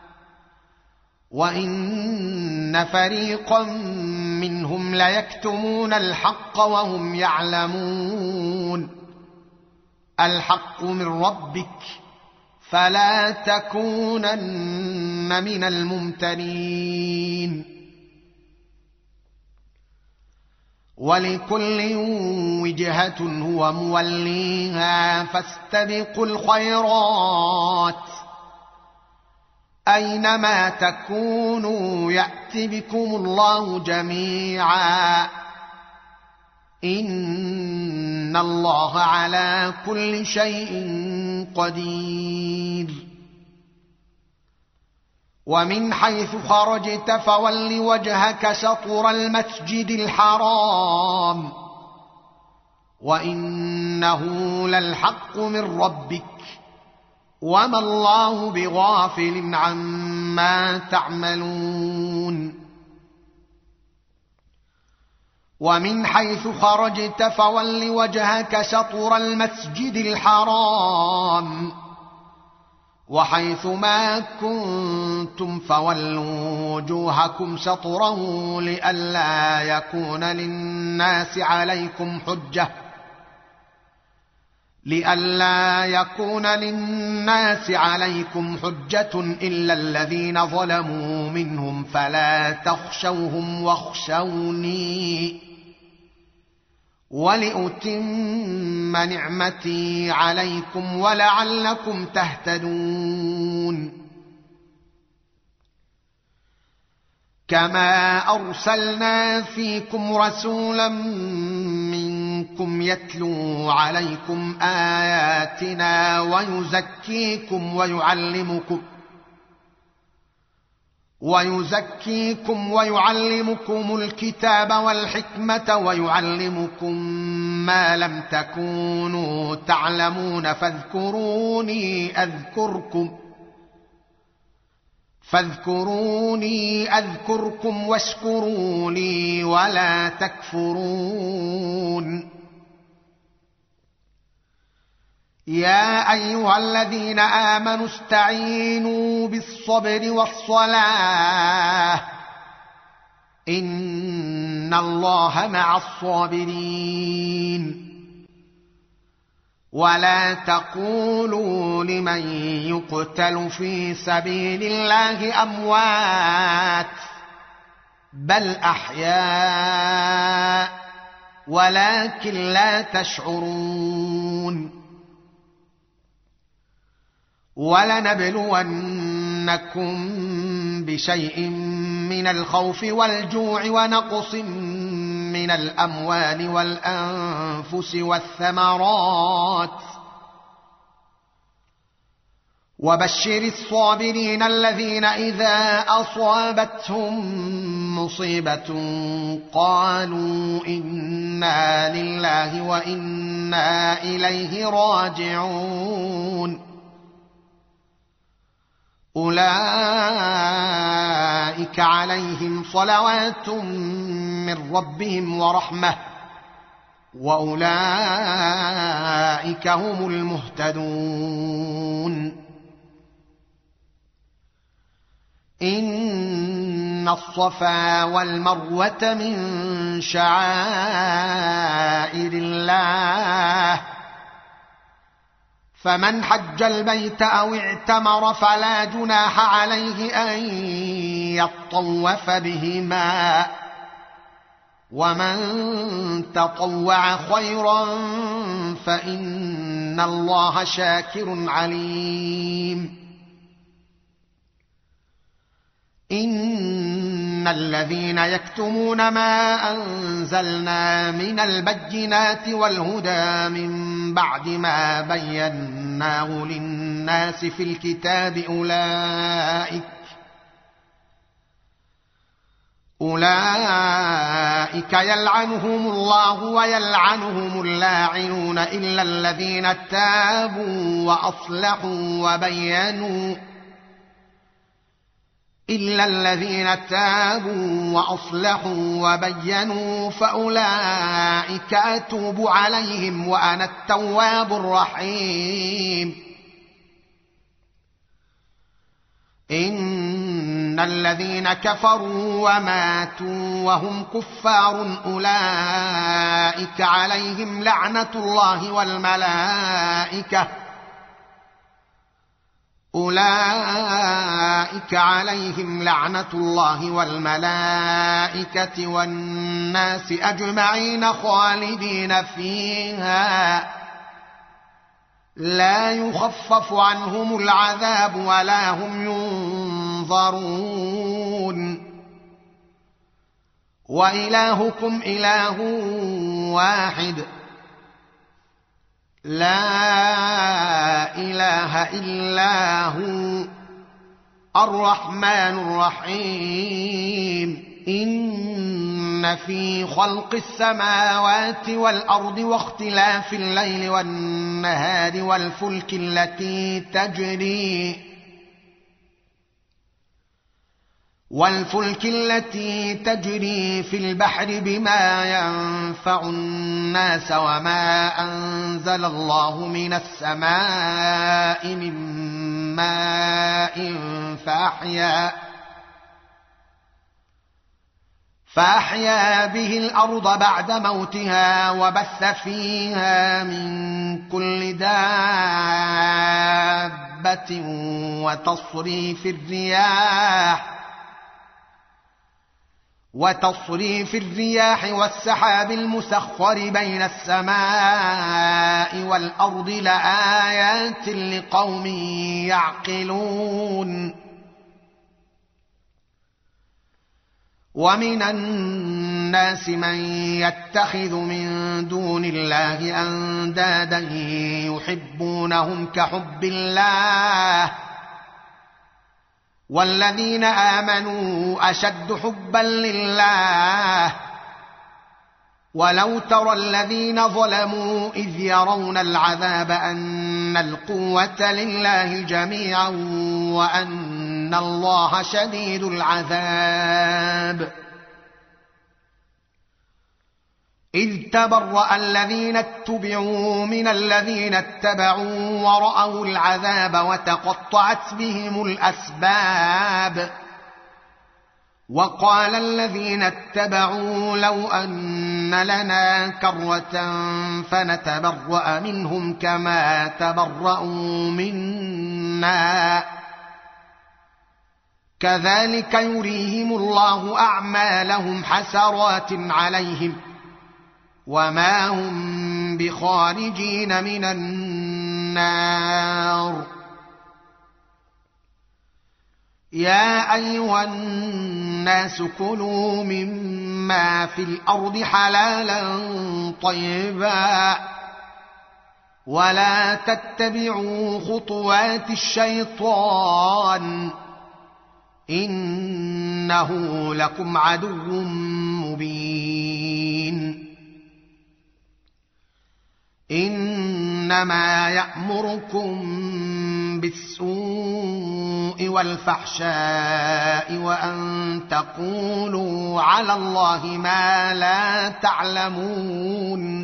وإن فريقا منهم ليكتمون الحق وهم يعلمون الحق من ربك فلا تكونن من الممترين ولكل وجهة هو موليها فاستبقوا الخيرات أينما تكونوا يأت بكم الله جميعا إن الله على كل شيء قدير ومن حيث خرجت فول وجهك شطر المسجد الحرام وإنه للحق من ربك وما الله بغافل عما تعملون ومن حيث خرجت فول وجهك شطر المسجد الحرام وحيث ما كنتم فولوا وجوهكم شطره لئلا يكون للناس عليكم حجة لئلا يكون للناس عليكم حجة إلا الذين ظلموا منهم فلا تخشوهم واخشوني ولأتم نعمتي عليكم ولعلكم تهتدون كما أرسلنا فيكم رسولا منكم يتلو عليكم آياتنا ويزكيكم ويعلمكم ويزكيكم ويعلمكم الكتاب والحكمة ويعلمكم ما لم تكونوا تعلمون فاذكروني أذكركم فاذكروني أذكركم واشكروا لي ولا تكفرون يا أيها الذين آمنوا استعينوا بالصبر والصلاة إن الله مع الصابرين ولا تقولوا لمن يقتل في سبيل الله أموات بل أحياء ولكن لا تشعرون ولنبلونكم بشيء من الخوف والجوع ونقص من الأموال والأنفس والثمرات وبشر الصابرين الذين إذا أصابتهم مصيبة قالوا إنا لله وإنا إليه راجعون أولئك عليهم صلوات من ربهم ورحمة وأولئك هم المهتدون إن الصفا والمروة من شعائر الله فمن حج البيت أو اعتمر فلا جناح عليه أن يطوف بهما ومن تطوع خيرا فإن الله شاكر عليم إن الذين يكتمون ما أنزلنا من البينات والهدى من بعد ما بيناه للناس في الكتاب أولئك أولئك يلعنهم الله ويلعنهم اللاعنون إلا الذين تابوا وأصلحوا وبينوا إلا الذين تابوا وأصلحوا وبينوا فأولئك أتوب عليهم وأنا التواب الرحيم إن الذين كفروا وماتوا وهم كفار أولئك عليهم لعنة الله والملائكة أولئك عليهم لعنة الله والملائكة والناس أجمعين خالدين فيها لا يخفف عنهم العذاب ولا هم ينظرون وإلهكم إله واحد لا إله إلا هو الرحمن الرحيم إن في خلق السماوات والأرض واختلاف الليل والنهار والفلك التي تجري والفلك التي تجري في البحر بما ينفع الناس وما أنزل الله من السماء من ماء فأحيا فأحيا به الأرض بعد موتها وبث فيها من كل دابة وتصريف الرياح وتصريف الرياح والسحاب المسخر بين السماء والأرض لآيات لقوم يعقلون ومن الناس من يتخذ من دون الله أندادا يحبونهم كحب الله والذين آمنوا أشد حبا لله ولو ترى الذين ظلموا إذ يرون العذاب أن القوة لله جميعا وأن الله شديد العذاب إذ تبرأ الذين اتبعوا من الذين اتبعوا ورأوا العذاب وتقطعت بهم الأسباب وقال الذين اتبعوا لو أن لنا كرة فنتبرأ منهم كما تبرأوا منا كذلك يريهم الله أعمالهم حسرات عليهم وما هم بخارجين من النار يا أيها الناس كلوا مما في الأرض حلالا طيبا ولا تتبعوا خطوات الشيطان إنه لكم عدو مبين إنما يأمركم بالسوء والفحشاء وأن تقولوا على الله ما لا تعلمون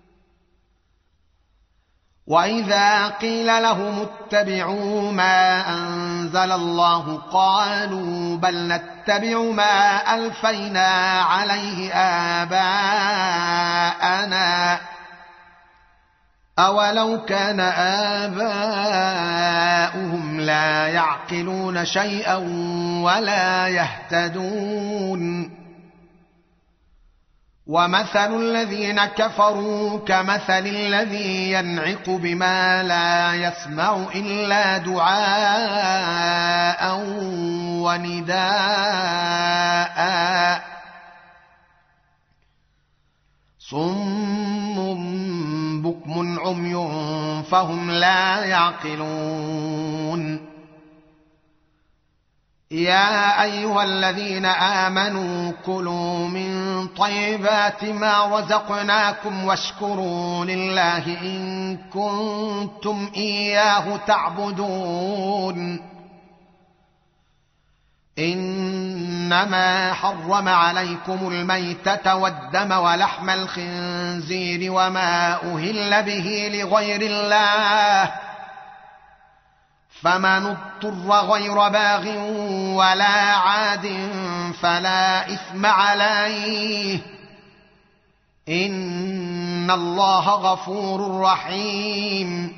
وإذا قيل لهم اتبعوا ما أنزل الله قالوا بل نتبع ما ألفينا عليه آباءنا أولو كان آباؤهم لا يعقلون شيئا ولا يهتدون ومثل الذين كفروا كمثل الذي ينعق بما لا يسمع إلا دعاء ونداء صم بكم عمي فهم لا يعقلون يا أيها الذين آمنوا كلوا من طيبات ما رزقناكم واشكروا لله إن كنتم إياه تعبدون إنما حرم عليكم الميتة والدم ولحم الخنزير وما أهل به لغير الله فمن اضطر غير باغ ولا عاد فلا إثم عليه إن الله غفور رحيم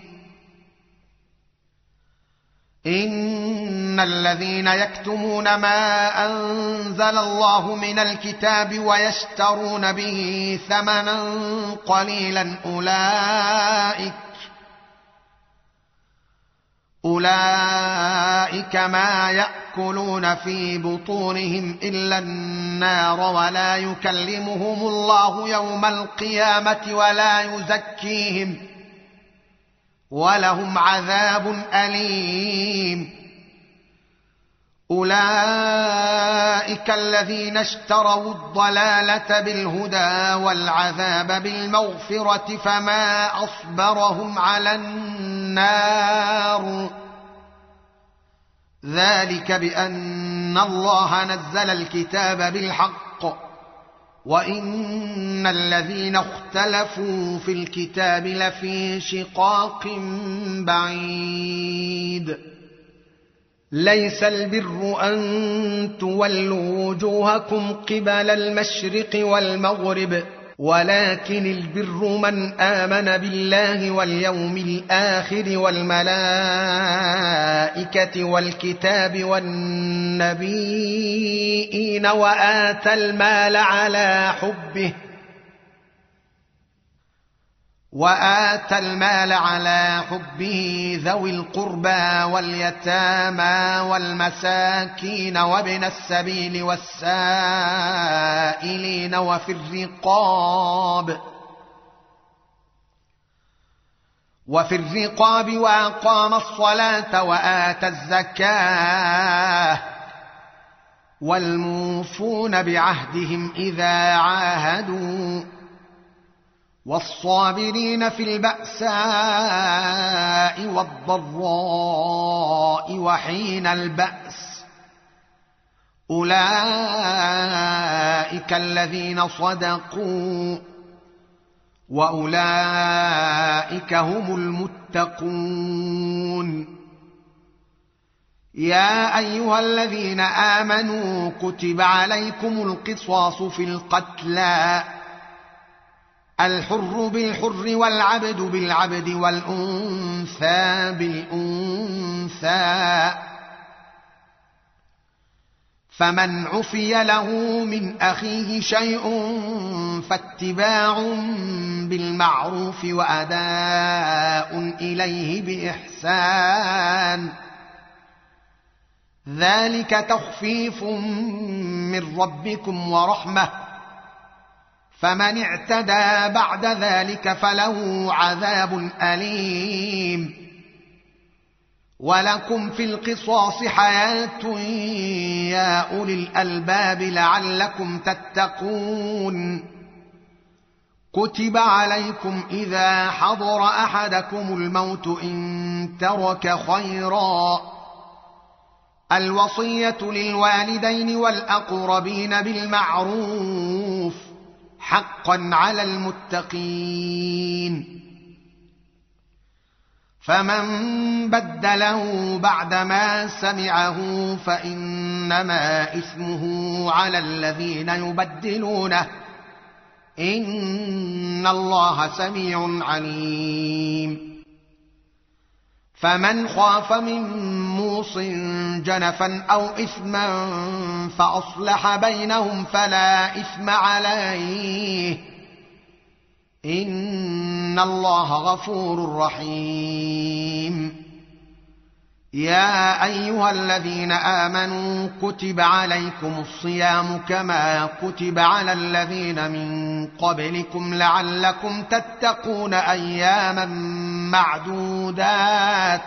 إن الذين يكتمون ما أنزل الله من الكتاب ويشترون به ثمنا قليلا أولئك أولئك ما يأكلون في بطونهم إلا النار ولا يكلمهم الله يوم القيامة ولا يزكيهم ولهم عذاب أليم أولئك الذين اشتروا الضلالة بالهدى والعذاب بالمغفرة فما أصبرهم على النار ذلك بأن الله نزل الكتاب بالحق وإن الذين اختلفوا في الكتاب لفي شقاق بعيد ليس البر أن تولوا وجوهكم قبل المشرق والمغرب ولكن البر من آمن بالله واليوم الآخر والملائكة والكتاب والنبيين وآتى المال على حبه وآتى المال على حبه ذوي القربى واليتامى والمساكين وابن السبيل والسائلين وفي الرقاب وفي الرقاب وأقام الصلاة وآتى الزكاة والموفون بعهدهم إذا عاهدوا والصابرين في البأساء والضراء وحين البأس أولئك الذين صدقوا وأولئك هم المتقون يا أيها الذين آمنوا كتب عليكم القصاص في القتلى الحر بالحر والعبد بالعبد والأنثى بالأنثى فمن عفي له من أخيه شيء فاتباع بالمعروف وأداء إليه بإحسان ذلك تخفيف من ربكم ورحمة فمن اعتدى بعد ذلك فله عذاب أليم. ولكم في القصاص حياة يا أولي الألباب لعلكم تتقون. كتب عليكم إذا حضر أحدكم الموت إن ترك خيرا الوصية للوالدين والأقربين بالمعروف حقا على المتقين. فمن بدله بعدما سمعه فإنما إثمه على الذين يبدلونه إن الله سميع عليم. فمن خاف من موص جنفا أو إثما فأصلح بينهم فلا إثم عليه إن الله غفور رحيم. يا أيها الذين آمنوا كتب عليكم الصيام كما كتب على الذين من قبلكم لعلكم تتقون أياما معدودات.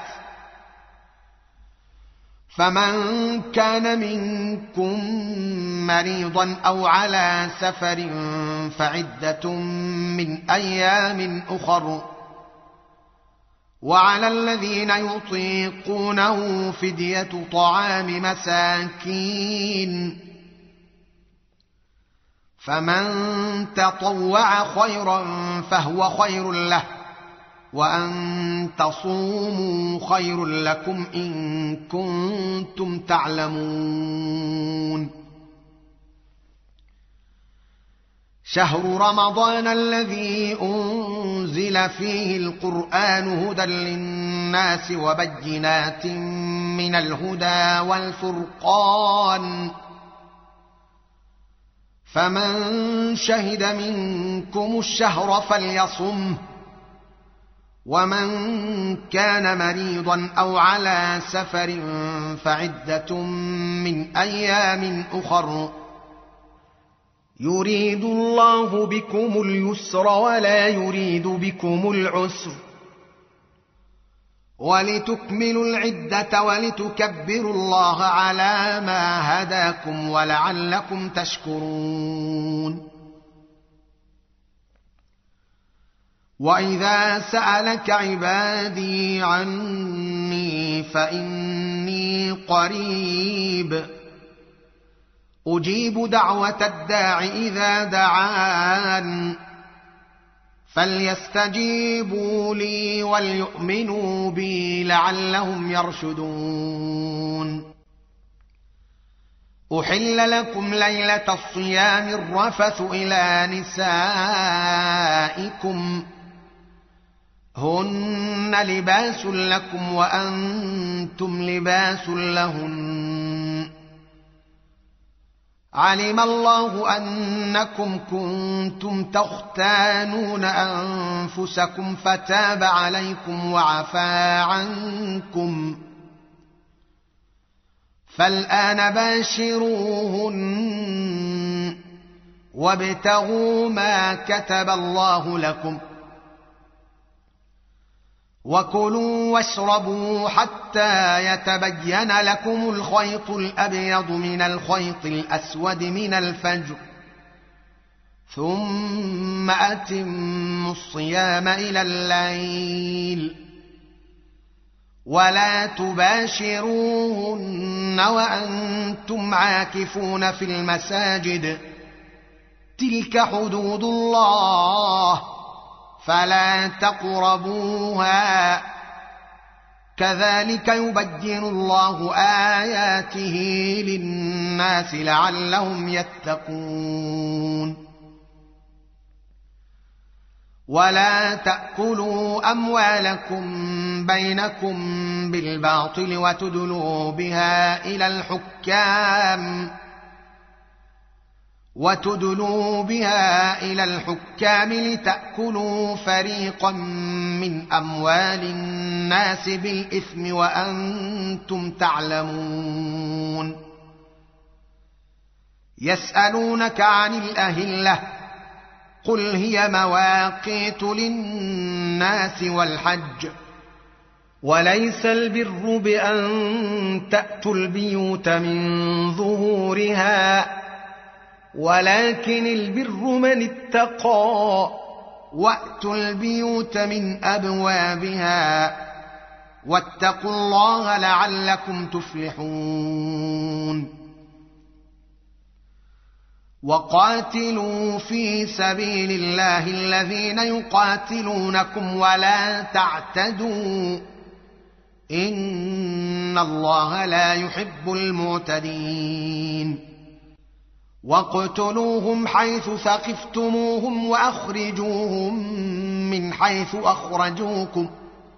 فمن كان منكم مريضا أو على سفر فعدة من أيام أخر وعلى الذين يطيقونه فدية طعام مساكين فمن تطوع خيرا فهو خير له وأن تصوموا خير لكم إن كنتم تعلمون. شهر رمضان الذي أنزل فيه القرآن هدى للناس وبينات من الهدى والفرقان فمن شهد منكم الشهر فليصمه ومن كان مريضا أو على سفر فعدة من أيام أخر يريد الله بكم اليسر ولا يريد بكم العسر ولتكملوا العدة ولتكبروا الله على ما هداكم ولعلكم تشكرون. وإذا سألك عبادي عني فإني قريب أجيب دعوة الداع إذا دعان فليستجيبوا لي وليؤمنوا بي لعلهم يرشدون. أحل لكم ليلة الصيام الرفث إلى نسائكم هن لباس لكم وأنتم لباس لهن علم الله أنكم كنتم تختانون أنفسكم فتاب عليكم وعفى عنكم فالآن باشروهن وابتغوا ما كتب الله لكم وكلوا واشربوا حتى يتبين لكم الخيط الأبيض من الخيط الأسود من الفجر ثم أتموا الصيام إلى الليل ولا تباشروهن وأنتم عاكفون في المساجد تلك حدود الله فلا تقربوها كذلك يبين الله آياته للناس لعلهم يتقون. ولا تأكلوا أموالكم بينكم بالباطل وتدلوا بها إلى الحكام وتدلوا بها إلى الحكام لتأكلوا فريقا من أموال الناس بالإثم وأنتم تعلمون. يسألونك عن الأهلة قل هي مواقيت للناس والحج وليس البر بأن تأتوا البيوت من ظهورها ولكن البر من اتقى وأتوا البيوت من أبوابها واتقوا الله لعلكم تفلحون وقاتلوا في سبيل الله الذين يقاتلونكم ولا تعتدوا إن الله لا يحب المعتدين واقتلوهم حيث ثقفتموهم وأخرجوهم من حيث أخرجوكم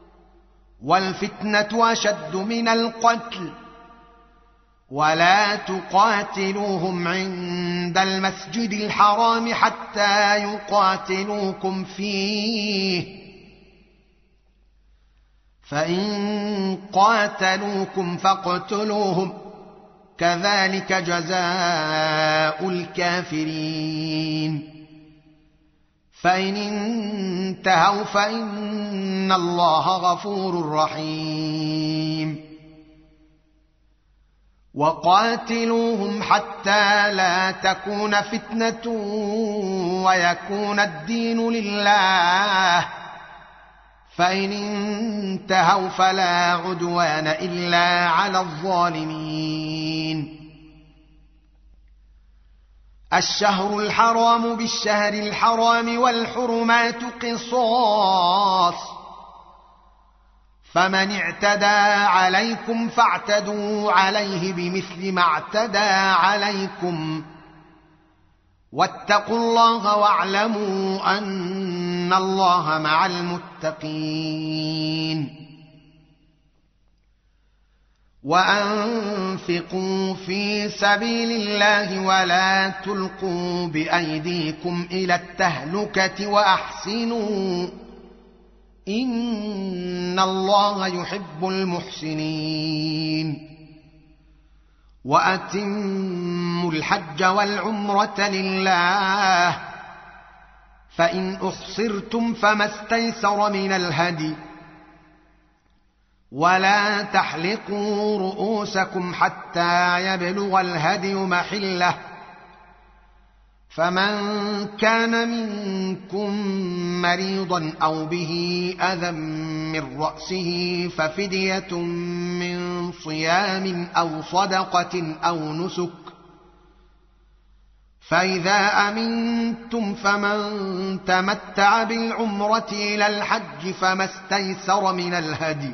والفتنة أشد من القتل ولا تقاتلوهم عند المسجد الحرام حتى يقاتلوكم فيه فإن قاتلوكم فاقتلوهم كذلك جزاء الكافرين فإن انتهوا فإن الله غفور رحيم وقاتلوهم حتى لا تكون فتنة ويكون الدين لله فإن انتهوا فلا عدوان إلا على الظالمين الشهر الحرام بالشهر الحرام والحرمات قصاص فمن اعتدى عليكم فاعتدوا عليه بمثل ما اعتدى عليكم واتقوا الله واعلموا أن الله مع المتقين وأنفقوا في سبيل الله ولا تلقوا بأيديكم إلى التهلكة وأحسنوا إن الله يحب المحسنين وأتموا الحج والعمرة لله فإن أحصرتم فما استيسر من الهدي ولا تحلقوا رؤوسكم حتى يبلغ الهدي محله فمن كان منكم مريضا أو به أذى من رأسه ففدية من صيام أو صدقة أو نسك فإذا أمنتم فمن تمتع بالعمرة إلى الحج فما استيسر من الهدي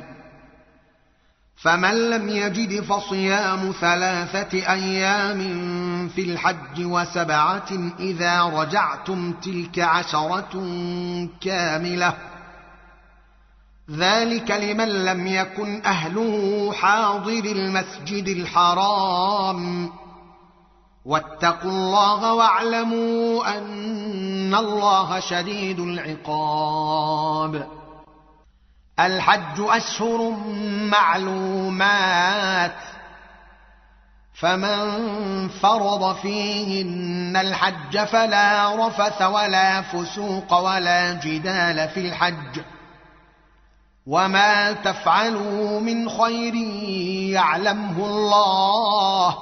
فمن لم يجد فصيام ثلاثة أيام في الحج وسبعة إذا رجعتم تلك عشرة كاملة ذلك لمن لم يكن أهله حاضر المسجد الحرام واتقوا الله واعلموا أن الله شديد العقاب الحج أشهر معلومات فمن فرض فيهن الحج فلا رفث ولا فسوق ولا جدال في الحج وما تفعلوا من خير يعلمه الله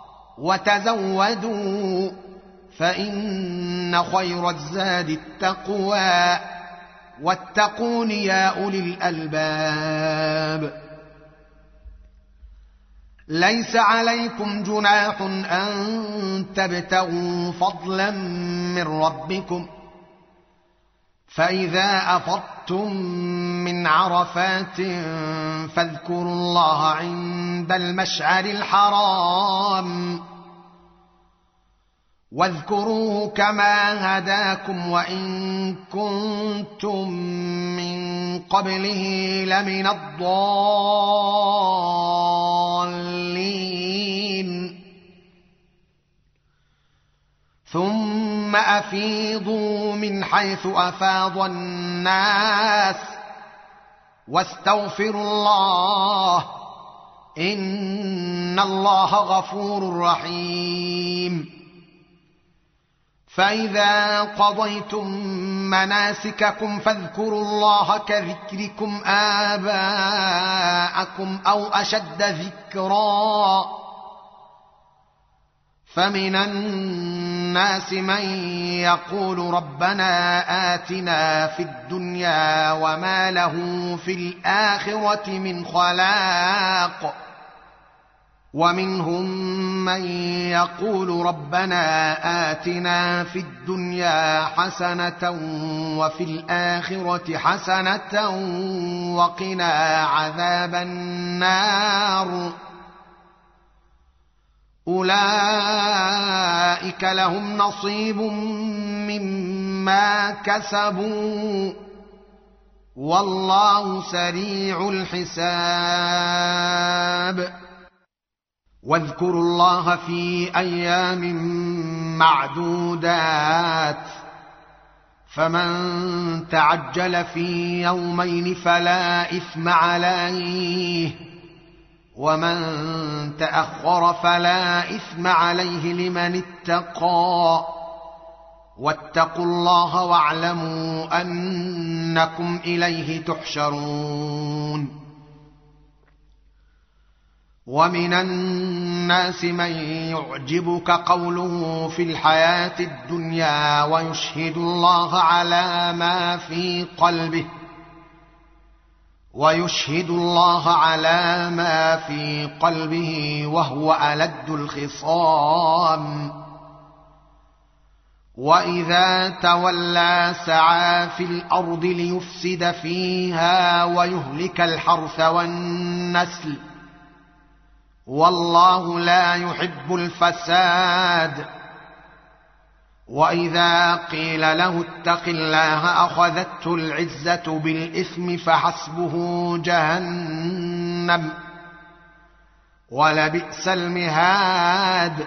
وتزودوا فإن خير الزاد التقوى واتقون يا أولي الألباب ليس عليكم جناح أن تبتغوا فضلا من ربكم فإذا أفضتم من عرفات فاذكروا الله عند المشعر الحرام واذكروه كما هداكم وإن كنتم من قبله لمن الضالين ثم أفيضوا من حيث أفاض الناس واستغفروا الله إن الله غفور رحيم فإذا قضيتم مناسككم فاذكروا الله كذكركم آباءكم أو أشد ذكرا فمن الناس من يقول ربنا آتنا في الدنيا وما له في الآخرة من خلاق ومنهم من يقول ربنا آتنا في الدنيا حسنة وفي الآخرة حسنة وقنا عذاب النار أولئك لهم نصيب مما كسبوا والله سريع الحساب واذكروا الله في أيام معدودات فمن تعجل في يومين فلا إثم عليه ومن تأخر فلا إثم عليه لمن اتقى واتقوا الله واعلموا أنكم إليه تحشرون ومن الناس من يعجبك قوله في الحياة الدنيا ويشهد الله على ما في قلبه ويشهد الله على ما في قلبه وهو ألد الخصام وإذا تولى سعى في الأرض ليفسد فيها ويهلك الحرث والنسل والله لا يحب الفساد وإذا قيل له اتق الله أخذته العزة بالإثم فحسبه جهنم ولبئس المهاد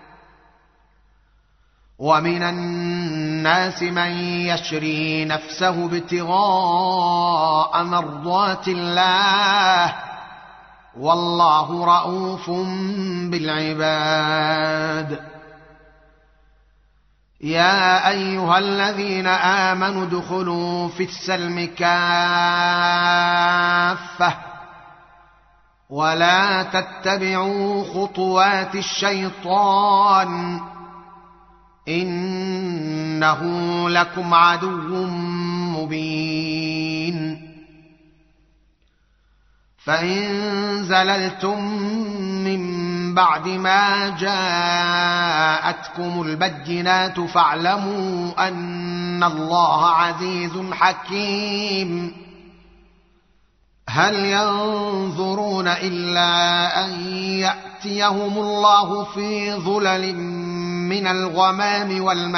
ومن الناس من يشري نفسه ابتغاء مرضات الله والله رءوف بالعباد يا أيها الذين آمنوا ادخلوا في السلم كافة ولا تتبعوا خطوات الشيطان إنه لكم عدو مبين فإن زللتم من بعد ما جاءتكم البينات فاعلموا أن الله عزيز حكيم هل ينظرون إلا أن يأتيهم الله في ظلل من الغمام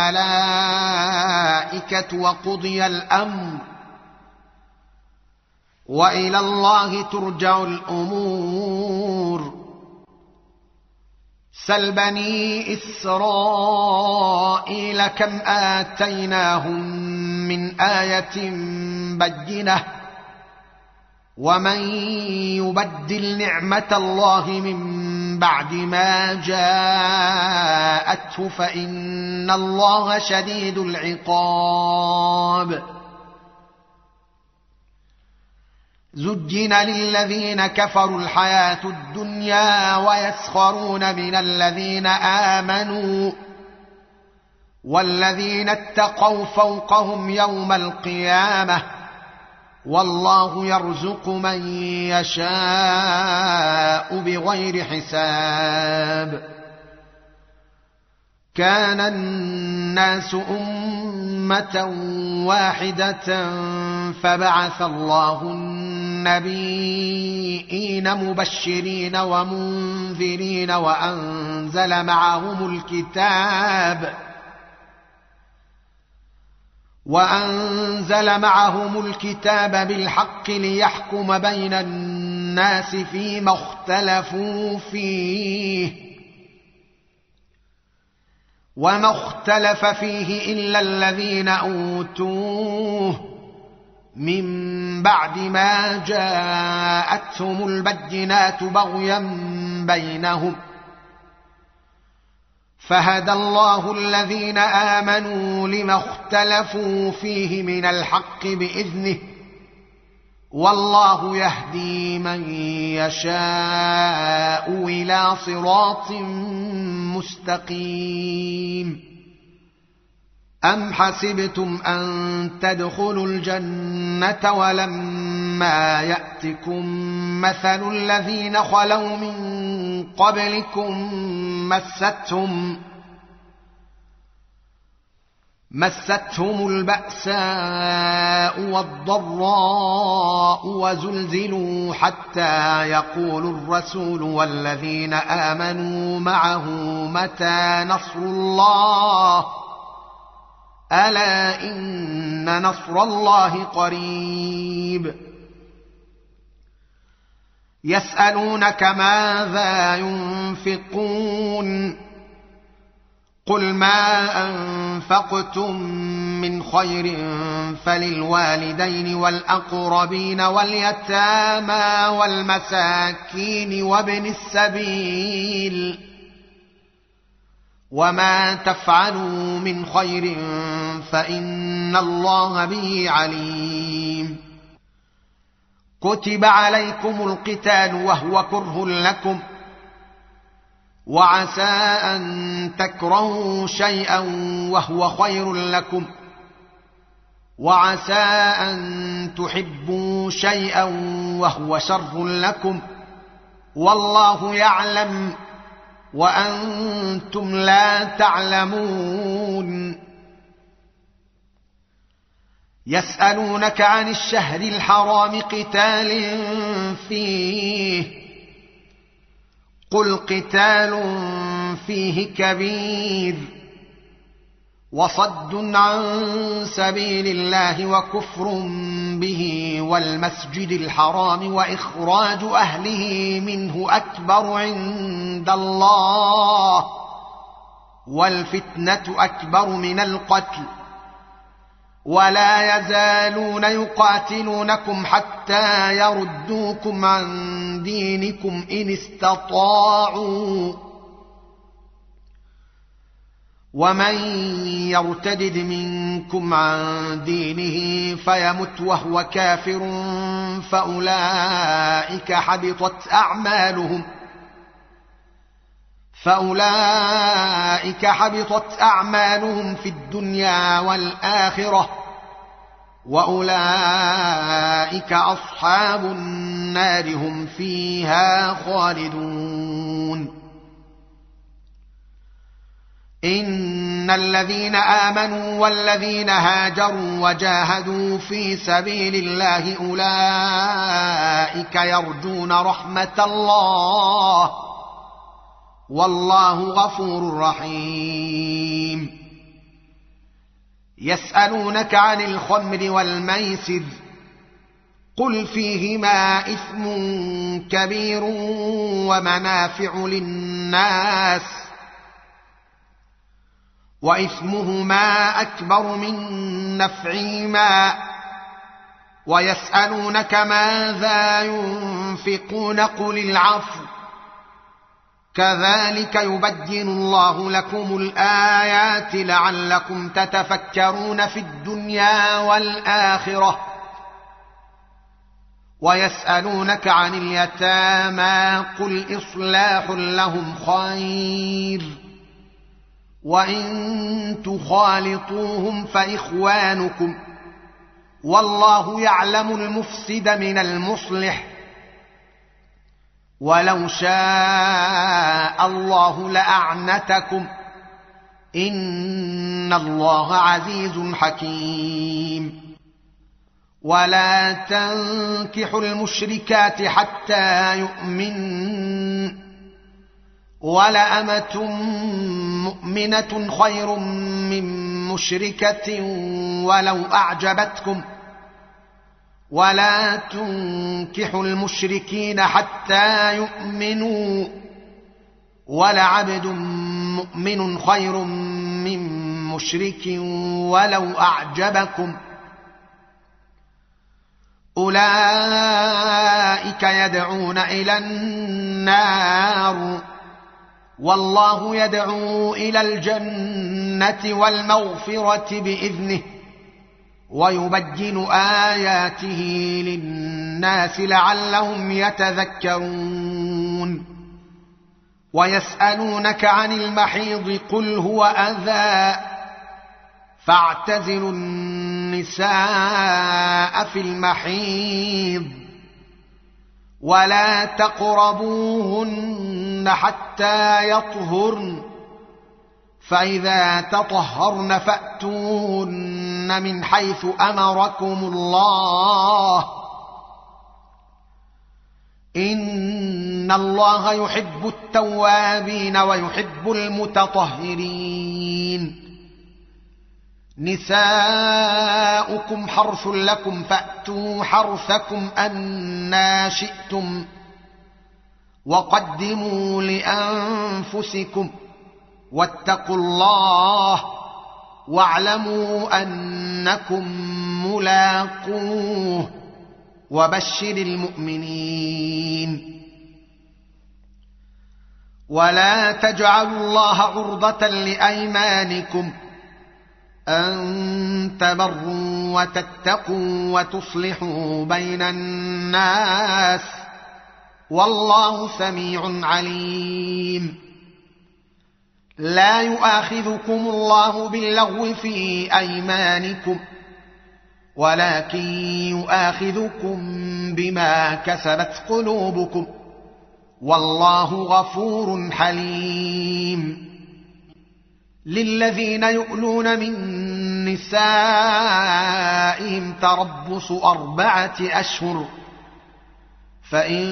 والملائكة وقضي الأمر وإلى الله ترجع الأمور سل بني إسرائيل كم آتيناهم من آية بينة ومن يبدل نعمة الله من بعد ما جاءته فإن الله شديد العقاب زجن للذين كفروا الحياة الدنيا ويسخرون من الذين آمنوا والذين اتقوا فوقهم يوم القيامة والله يرزق من يشاء بغير حساب كان الناس أمة واحدة فبعث الله النبيين مبشرين ومنذرين وأنزل معهم الكتاب وأنزل معهم الكتاب بالحق ليحكم بين الناس فيما اختلفوا فيه وما اختلف فيه إلا الذين أوتوه من بعد ما جاءتهم البينات بغيا بينهم فهدى الله الذين آمنوا لما اختلفوا فيه من الحق بإذنه والله يهدي من يشاء إلى صراط مستقيم. أم حسبتم أن تدخلوا الجنة ولما يأتكم مثل الذين خلوا من قبلكم مستهم مستهم البأساء والضراء وزلزلوا حتى يقول الرسول والذين آمنوا معه متى نصر الله ألا إن نصر الله قريب. يسألونك ماذا ينفقون قل ما أنفقتم من خير فللوالدين والأقربين واليتامى والمساكين وابن السبيل وما تفعلوا من خير فإن الله به عليم. كتب عليكم القتال وهو كره لكم وعسى أن تكرهوا شيئا وهو خير لكم وعسى أن تحبوا شيئا وهو شر لكم والله يعلم وأنتم لا تعلمون. يسألونك عن الشهر الحرام قتال فيه قل قتال فيه كبير وصد عن سبيل الله وكفر به والمسجد الحرام وإخراج أهله منه أكبر عند الله والفتنة أكبر من القتل ولا يزالون يقاتلونكم حتى يردوكم عن دينكم إن استطاعوا ومن يرتدد منكم عن دينه فيمت وهو كافر فأولئك حبطت أعمالهم فأولئك حبطت أعمالهم في الدنيا والآخرة وأولئك أصحاب النار هم فيها خالدون. إن الذين آمنوا والذين هاجروا وجاهدوا في سبيل الله أولئك يرجون رحمة الله والله غفور رحيم. يسألونك عن الخمر والميسر قل فيهما إثم كبير ومنافع للناس وإثمهما أكبر من نفعهما ويسألونك ماذا ينفقون قل العفو كذلك يبين الله لكم الآيات لعلكم تتفكرون في الدنيا والآخرة. ويسألونك عن اليتامى قل إصلاح لهم خير وإن تخالطوهم فإخوانكم والله يعلم المفسد من المصلح ولو شاء الله لأعنتكم إن الله عزيز حكيم. ولا تنكحوا المشركات حتى يؤمنن ولأمة مؤمنة خير من مشركة ولو أعجبتكم ولا تنكحوا المشركين حتى يؤمنوا ولعبد مؤمن خير من مشرك ولو أعجبكم أولئك يدعون إلى النار والله يدعو إلى الجنة والمغفرة بإذنه ويبين آياته للناس لعلهم يتذكرون ويسألونك عن المحيض قل هو أذى فاعتزلوا النساء في المحيض ولا تقربوهن حتى يطهرن فإذا تطهرن فأتوهن من حيث أمركم الله إن الله يحب التوابين ويحب المتطهرين نساؤكم حرث لكم فأتوا حرثكم أنى شئتم وقدموا لأنفسكم واتقوا الله واعلموا أنكم ملاقوه وبشر المؤمنين ولا تجعلوا الله عرضة لأيمانكم أن تبروا وتتقوا وتصلحوا بين الناس والله سميع عليم لا يؤاخذكم الله باللغو في أيمانكم ولكن يؤاخذكم بما كسبت قلوبكم والله غفور حليم للذين يؤلون من نسائهم تربص أربعة أشهر فإن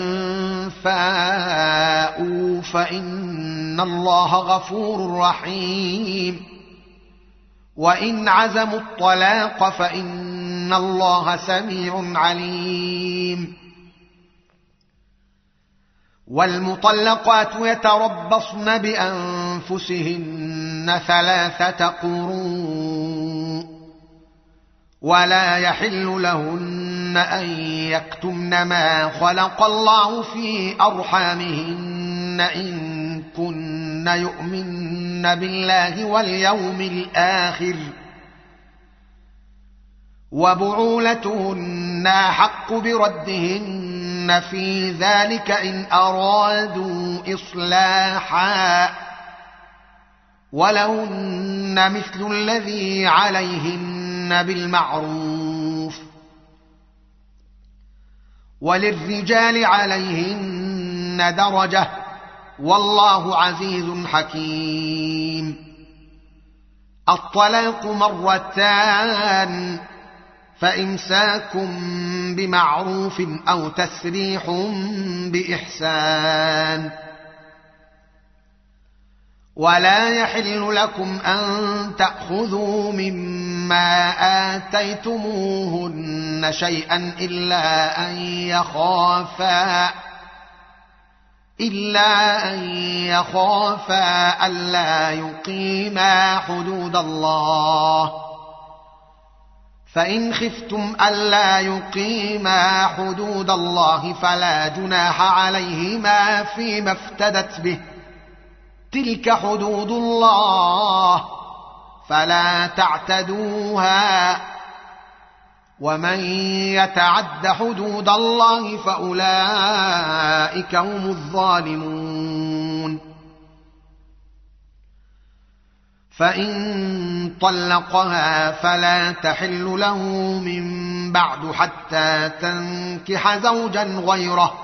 فاءوا فإن الله غفور رحيم وإن عزموا الطلاق فإن الله سميع عليم والمطلقات يتربصن بأنفسهن ثلاثة قروء ولا يحل لهن أن يكتمن ما خلق الله في أرحامهن إن كن يؤمن بالله واليوم الآخر وبعولتهن أحق بردهن في ذلك إن أرادوا إصلاحا ولهن مثل الذي عليهن بالمعروف وللرجال عليهن درجة والله عزيز حكيم الطلاق مرتان فإمساك بمعروف أو تسريح بإحسان ولا يحل لكم أن تأخذوا مما آتيتموهن شيئا إلا أن يخافا إلا أن يخافا ألا يقيما حدود الله فإن خفتم ألا يقيما حدود الله فلا جناح عليهما فيما افتدت به تلك حدود الله فلا تعتدوها ومن يتعد حدود الله فأولئك هم الظالمون فإن طلقها فلا تحل له من بعد حتى تنكح زوجا غيره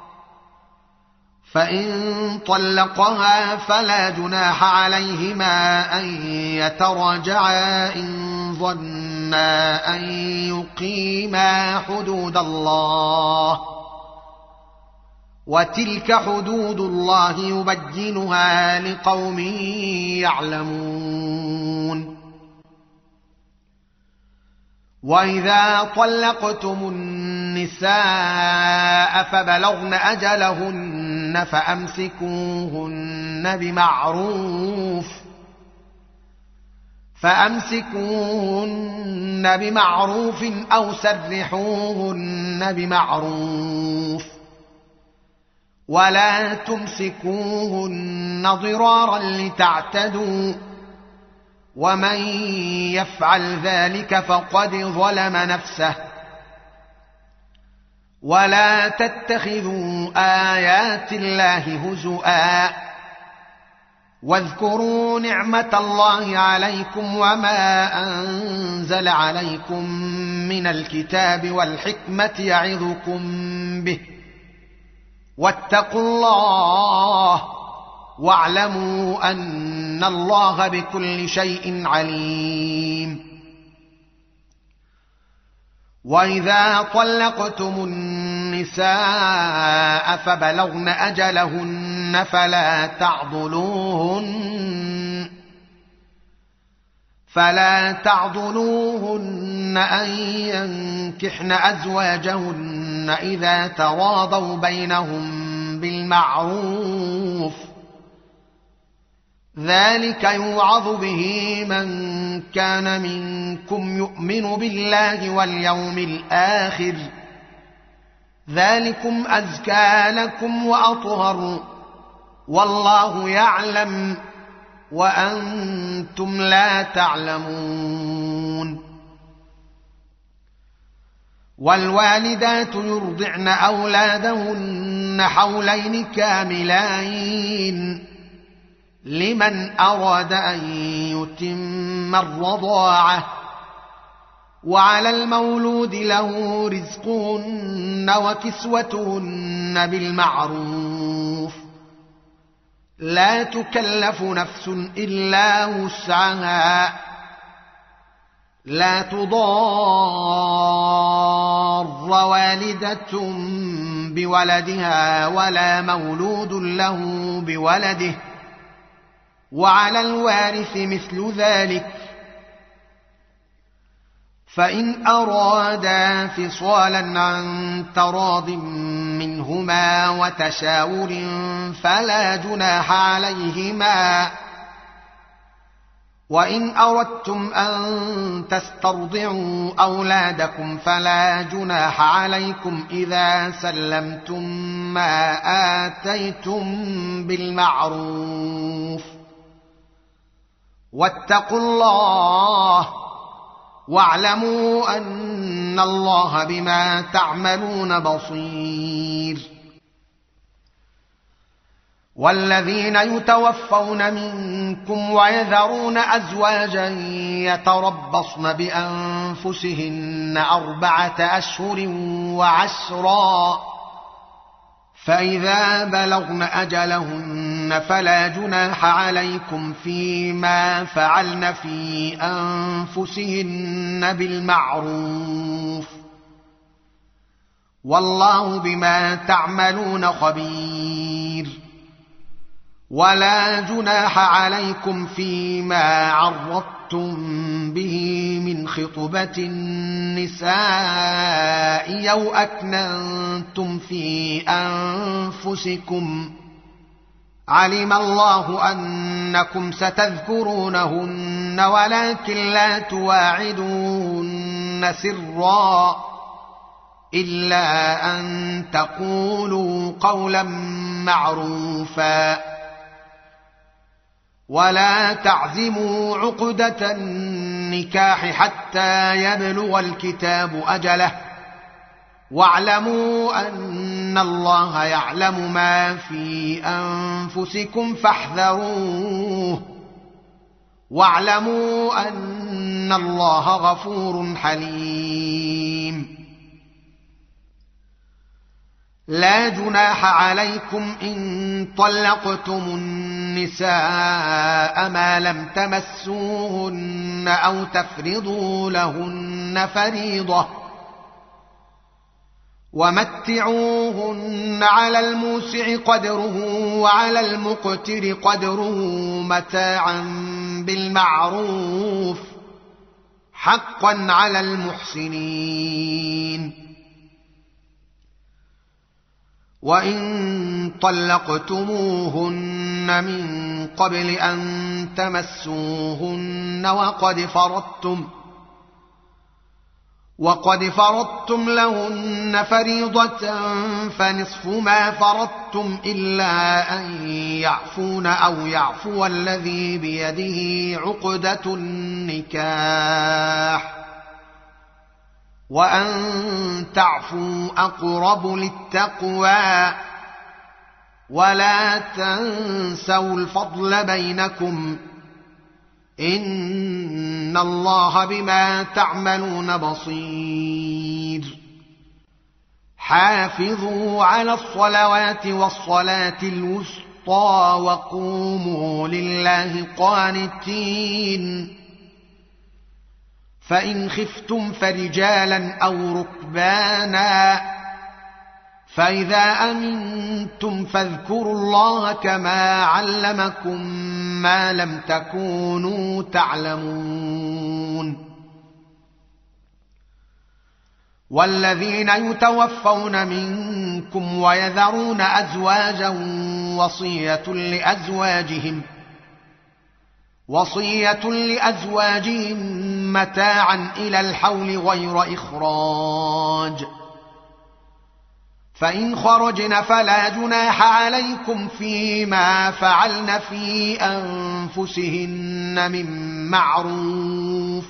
فإن طلقها فلا جناح عليهما أن يتراجعا إن ظنا أن يقيما حدود الله وتلك حدود الله يبينها لقوم يعلمون وإذا طلقتم النساء فبلغن أجلهن فأمسكوهن بمعروف فأمسكوهن بمعروف أو سرحوهن بمعروف ولا تمسكوهن ضرارا لتعتدوا ومن يفعل ذلك فقد ظلم نفسه ولا تتخذوا آيات الله هزؤا واذكروا نعمة الله عليكم وما أنزل عليكم من الكتاب والحكمة يعظكم به واتقوا الله واعلموا أن الله بكل شيء عليم. وإذا طلقتم النساء فبلغن أجلهن فلا تعضلوهن فلا تعضلوهن أن ينكحن أزواجهن إذا تراضوا بينهم بالمعروف ذلك يوعظ به من كان منكم يؤمن بالله واليوم الآخر ذلكم أزكى لكم وأطهر والله يعلم وأنتم لا تعلمون. والوالدات يرضعن أولادهن حولين كاملين لمن أراد أن يتم الرضاعة وعلى المولود له رزقهن وكسوتهن بالمعروف لا تكلف نفس إلا وسعها لا تضار والدة بولدها ولا مولود له بولده وعلى الوارث مثل ذلك فإن أرادا فصالا عن تراض منهما وتشاور فلا جناح عليهما وإن أردتم أن تسترضعوا أولادكم فلا جناح عليكم إذا سلمتم ما آتيتم بالمعروف واتقوا الله واعلموا أن الله بما تعملون بصير. والذين يتوفون منكم ويذرون أزواجا يتربصن بأنفسهن أربعة أشهر وعشرا فإذا بلغن أجلهن فلا جناح عليكم فيما فعلن في أنفسهن بالمعروف والله بما تعملون خبير. ولا جناح عليكم فيما عرضتم به من خطبة النساء أو أكننتم في أنفسكم علم الله أنكم ستذكرونهن ولكن لا تواعدوهن سرا إلا أن تقولوا قولا معروفا ولا تعزموا عقدة النكاح حتى يبلغ الكتاب أجله واعلموا أن الله يعلم ما في أنفسكم فاحذروه واعلموا أن الله غفور حليم. لا جناح عليكم إن طلقتم النساء ما لم تمسوهن أو تفرضوا لهن فريضة ومتعوهن على الموسع قدره وعلى المقتر قدره متاعا بالمعروف حقا على المحسنين. وإن طلقتموهن من قبل أن تمسوهن وقد فرضتم وقد فرضتم لهن فريضة فنصف ما فرضتم إلا أن يعفون أو يعفو الذي بيده عقدة النكاح وأن تعفوا أقرب للتقوى ولا تنسوا الفضل بينكم إن الله بما تعملون بصير حافظوا على الصلوات والصلاة الوسطى وقوموا لله قانتين فإن خفتم فرجالا أو ركبانا فإذا أمنتم فاذكروا الله كما علمكم ما لم تكونوا تعلمون والذين يتوفون منكم ويذرون أزواجا وصية لأزواجهم وصية لأزواجهم متاعا إلى الحول غير إخراج فإن خرجن فلا جناح عليكم فيما فعلن في أنفسهن من معروف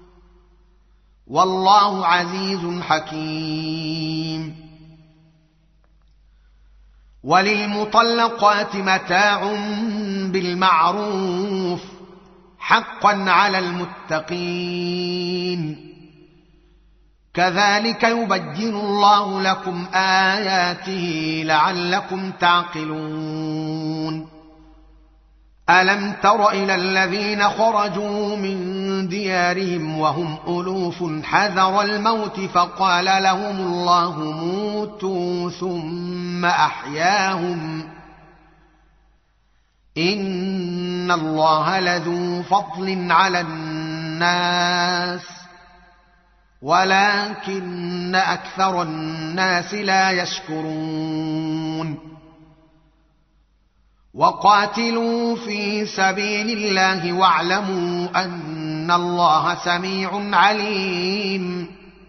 والله عزيز حكيم وللمطلقات متاع بالمعروف حقا على المتقين كذلك يبين الله لكم آياته لعلكم تعقلون ألم تر إلى الذين خرجوا من ديارهم وهم ألوف حذر الموت فقال لهم الله موتوا ثم أحياهم إن الله لذو فضل على الناس ولكن أكثر الناس لا يشكرون وقاتلوا في سبيل الله واعلموا أن الله سميع عليم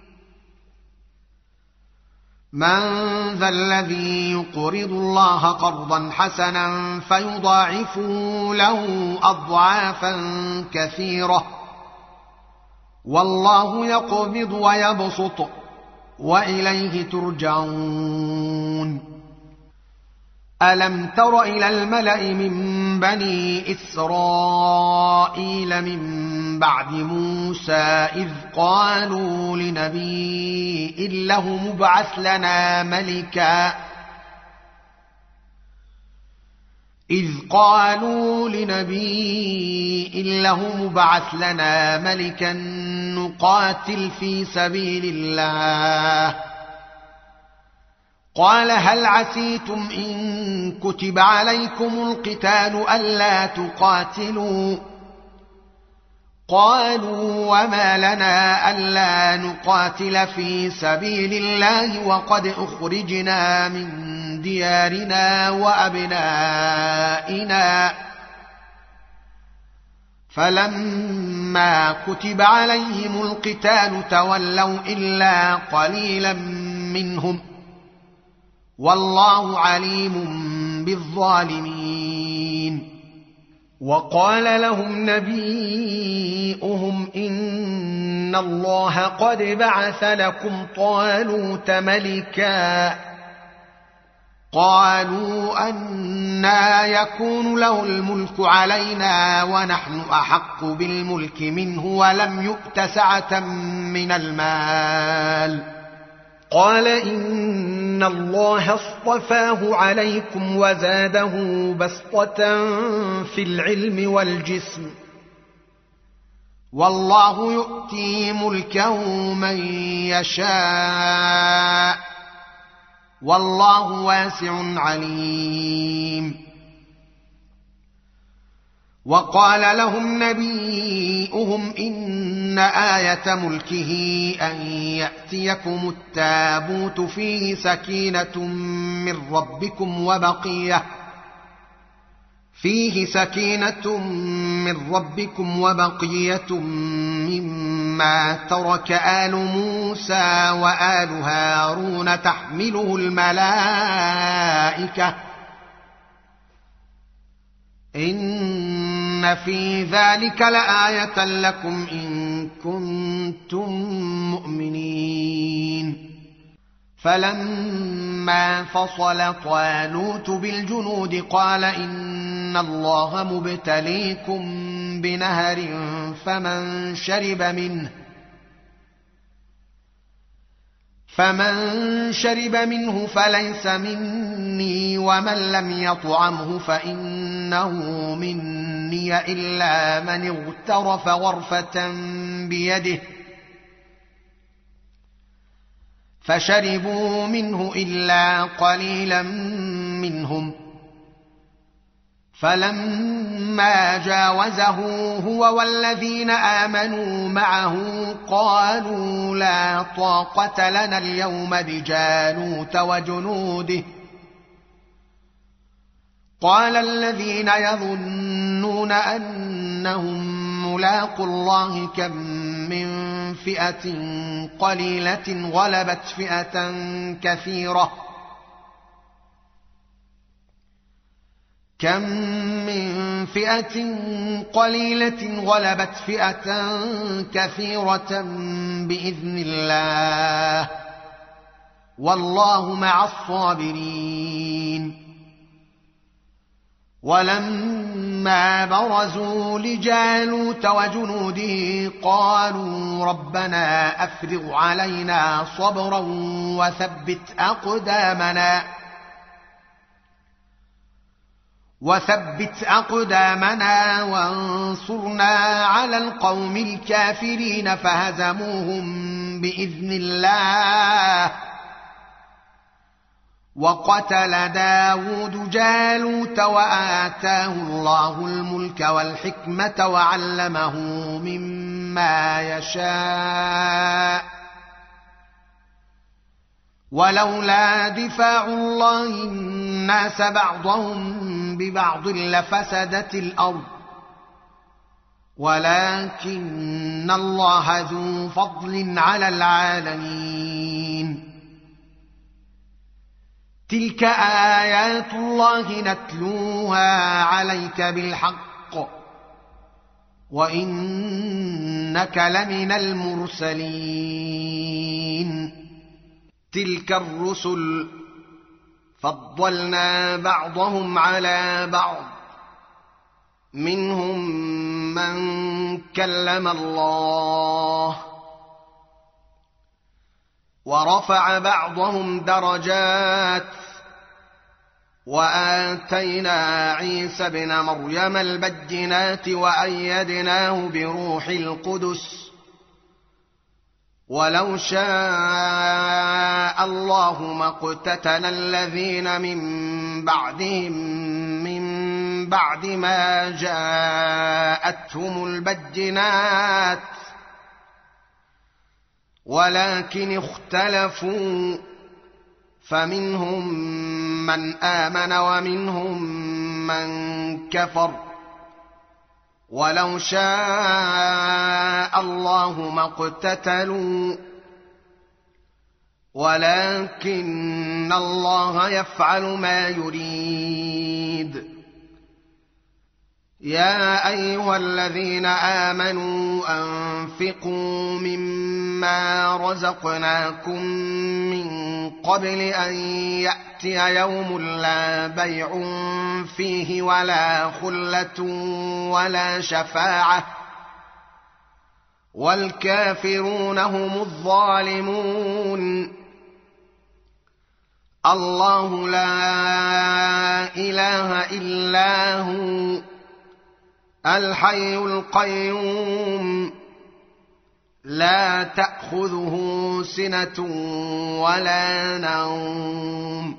من ذا الذي يقرض الله قرضا حسنا فيضاعفه له أضعافا كثيرة والله يقبض ويبسط وإليه ترجعون ألم تر إلى الملأ من بني إسرائيل من بعد موسى إذ قالوا لنبي له مبعث لنا ملكا إذ قالوا لنبي له مبعث لنا ملكا نقاتل في سبيل الله قال هل عسيتم إن كتب عليكم القتال ألا تقاتلوا قالوا وما لنا ألا نقاتل في سبيل الله وقد أخرجنا من ديارنا وأبنائنا فلما كتب عليهم القتال تولوا إلا قليلا منهم والله عليم بالظالمين وقال لهم نبيئهم إن الله قد بعث لكم طالوت ملكا قالوا أنى يكون له الملك علينا ونحن أحق بالملك منه ولم يؤت سعة من المال قال إن الله اصطفاه عليكم وزاده بسطة في العلم والجسم والله يؤتي ملكه من يشاء والله واسع عليم وقال لهم نبيئهم إن آية ملكه أن يأتيكم التابوت فيه سكينة من ربكم وبقية فيه سكينة من ربكم وبقية مما ترك آل موسى وآل هارون تحمله الملائكة إن في ذلك لآية لكم إن كنتم مؤمنين. فلما فصل طالوت بالجنود قال إن الله مبتليكم بنهر فمن شرب منه فمن شرب منه فليس مني ومن لم يطعمه فإنه مني إلا من اغترف غرفة بيده فشربوا منه إلا قليلا منهم. فلما جاوزه هو والذين آمنوا معه قالوا لا طاقة لنا اليوم بجالوت وجنوده. قال الذين يظنون أنهم ملاقوا الله كم من فئة قليلة غلبت فئة كثيرة كم من فئة قليلة غلبت فئة كثيرة بإذن الله والله مع الصابرين. ولما برزوا لجالوت وجنوده قالوا ربنا أفرغ علينا صبرا وثبت أقدامنا وثبت أقدامنا وانصرنا على القوم الكافرين فهزموهم بإذن الله. وقتل داود جالوت وآتاه الله الملك والحكمة وعلمه مما يشاء ولولا دفاع الله الناس بعضهم ببعض لفسدت الأرض ولكن الله ذو فضل على العالمين. تلك آيات الله نتلوها عليك بالحق وإنك لمن المرسلين. تلك الرسل فضلنا بعضهم على بعض منهم من كلم الله ورفع بعضهم درجات وآتينا عيسى ابن مريم البينات وأيدناه بروح القدس ولو شاء الله ما اقتتل الذين من بعدهم من بعد ما جاءتهم البينات ولكن اختلفوا فمنهم من آمن ومنهم من كفر ولو شاء الله ما اقتتلوا ولكن الله يفعل ما يريد. يا أيها الذين آمنوا أنفقوا مما رزقناكم من قبل أن يأتي يوم لا بيع فيه ولا خلة ولا شفاعة والكافرون هم الظالمون. الله لا إله إلا هو الحي القيوم لا تأخذه سنة ولا نوم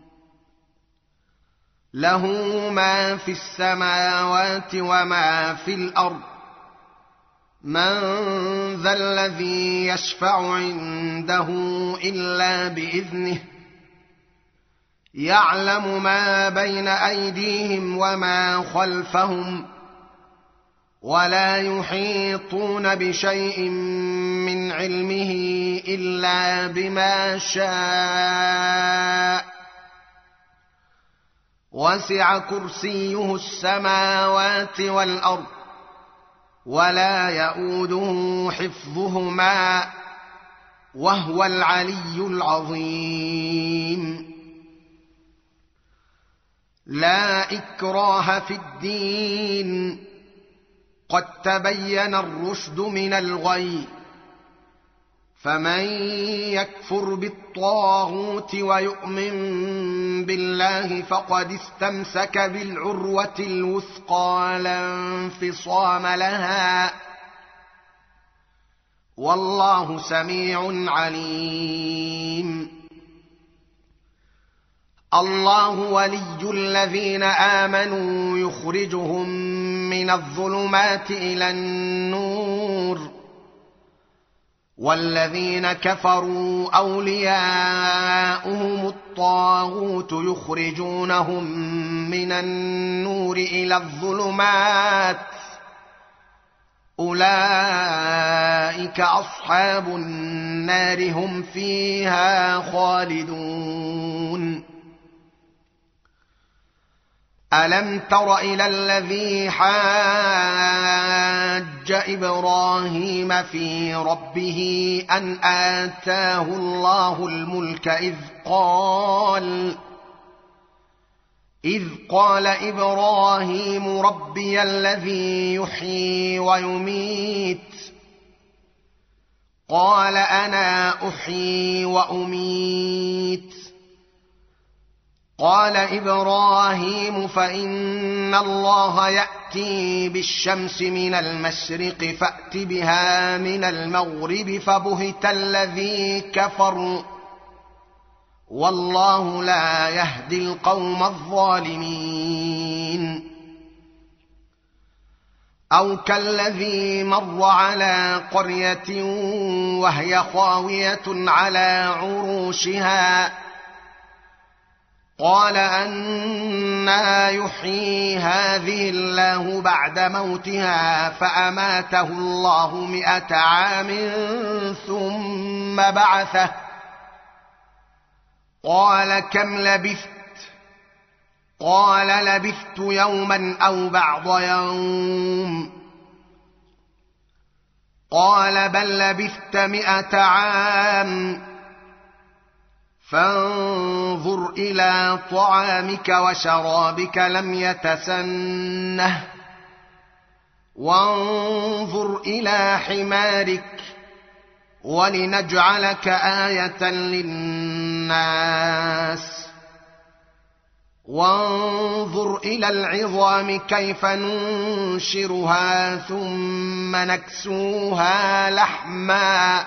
له ما في السماوات وما في الأرض من ذا الذي يشفع عنده إلا بإذنه يعلم ما بين أيديهم وما خلفهم ولا يحيطون بشيء من علمه إلا بما شاء وسع كرسيه السماوات والأرض ولا يئوده حفظهما وهو العلي العظيم. لا إكراه في الدين قد تبين الرشد من الغي فمن يكفر بالطاغوت ويؤمن بالله فقد استمسك بالعروة الوثقى لا انفصام لها والله سميع عليم. الله ولي الذين آمنوا يخرجهم من الظلمات إلى النور والذين كفروا أولياؤهم الطاغوت يخرجونهم من النور إلى الظلمات أولئك أصحاب النار هم فيها خالدون. ألم تر إلى الذي حاج إبراهيم في ربه أن آتاه الله الملك إذ قال إذ قال إبراهيم ربي الذي يحيي ويميت قال أنا أحيي وأميت قال إبراهيم فإن الله يأتي بالشمس من المشرق فأت بها من المغرب فبهت الذي كفر والله لا يهدي القوم الظالمين. أو كالذي مر على قرية وهي خاوية على عروشها قال أنى يحيي هذه الله بعد موتها فأماته الله مئة عام ثم بعثه قال كم لبثت قال لبثت يوما أو بعض يوم قال بل لبثت مئة عام فانظر إلى طعامك وشرابك لم يتسنه وانظر إلى حمارك ولنجعلك آية للناس وانظر إلى العظام كيف ننشرها ثم نكسوها لحما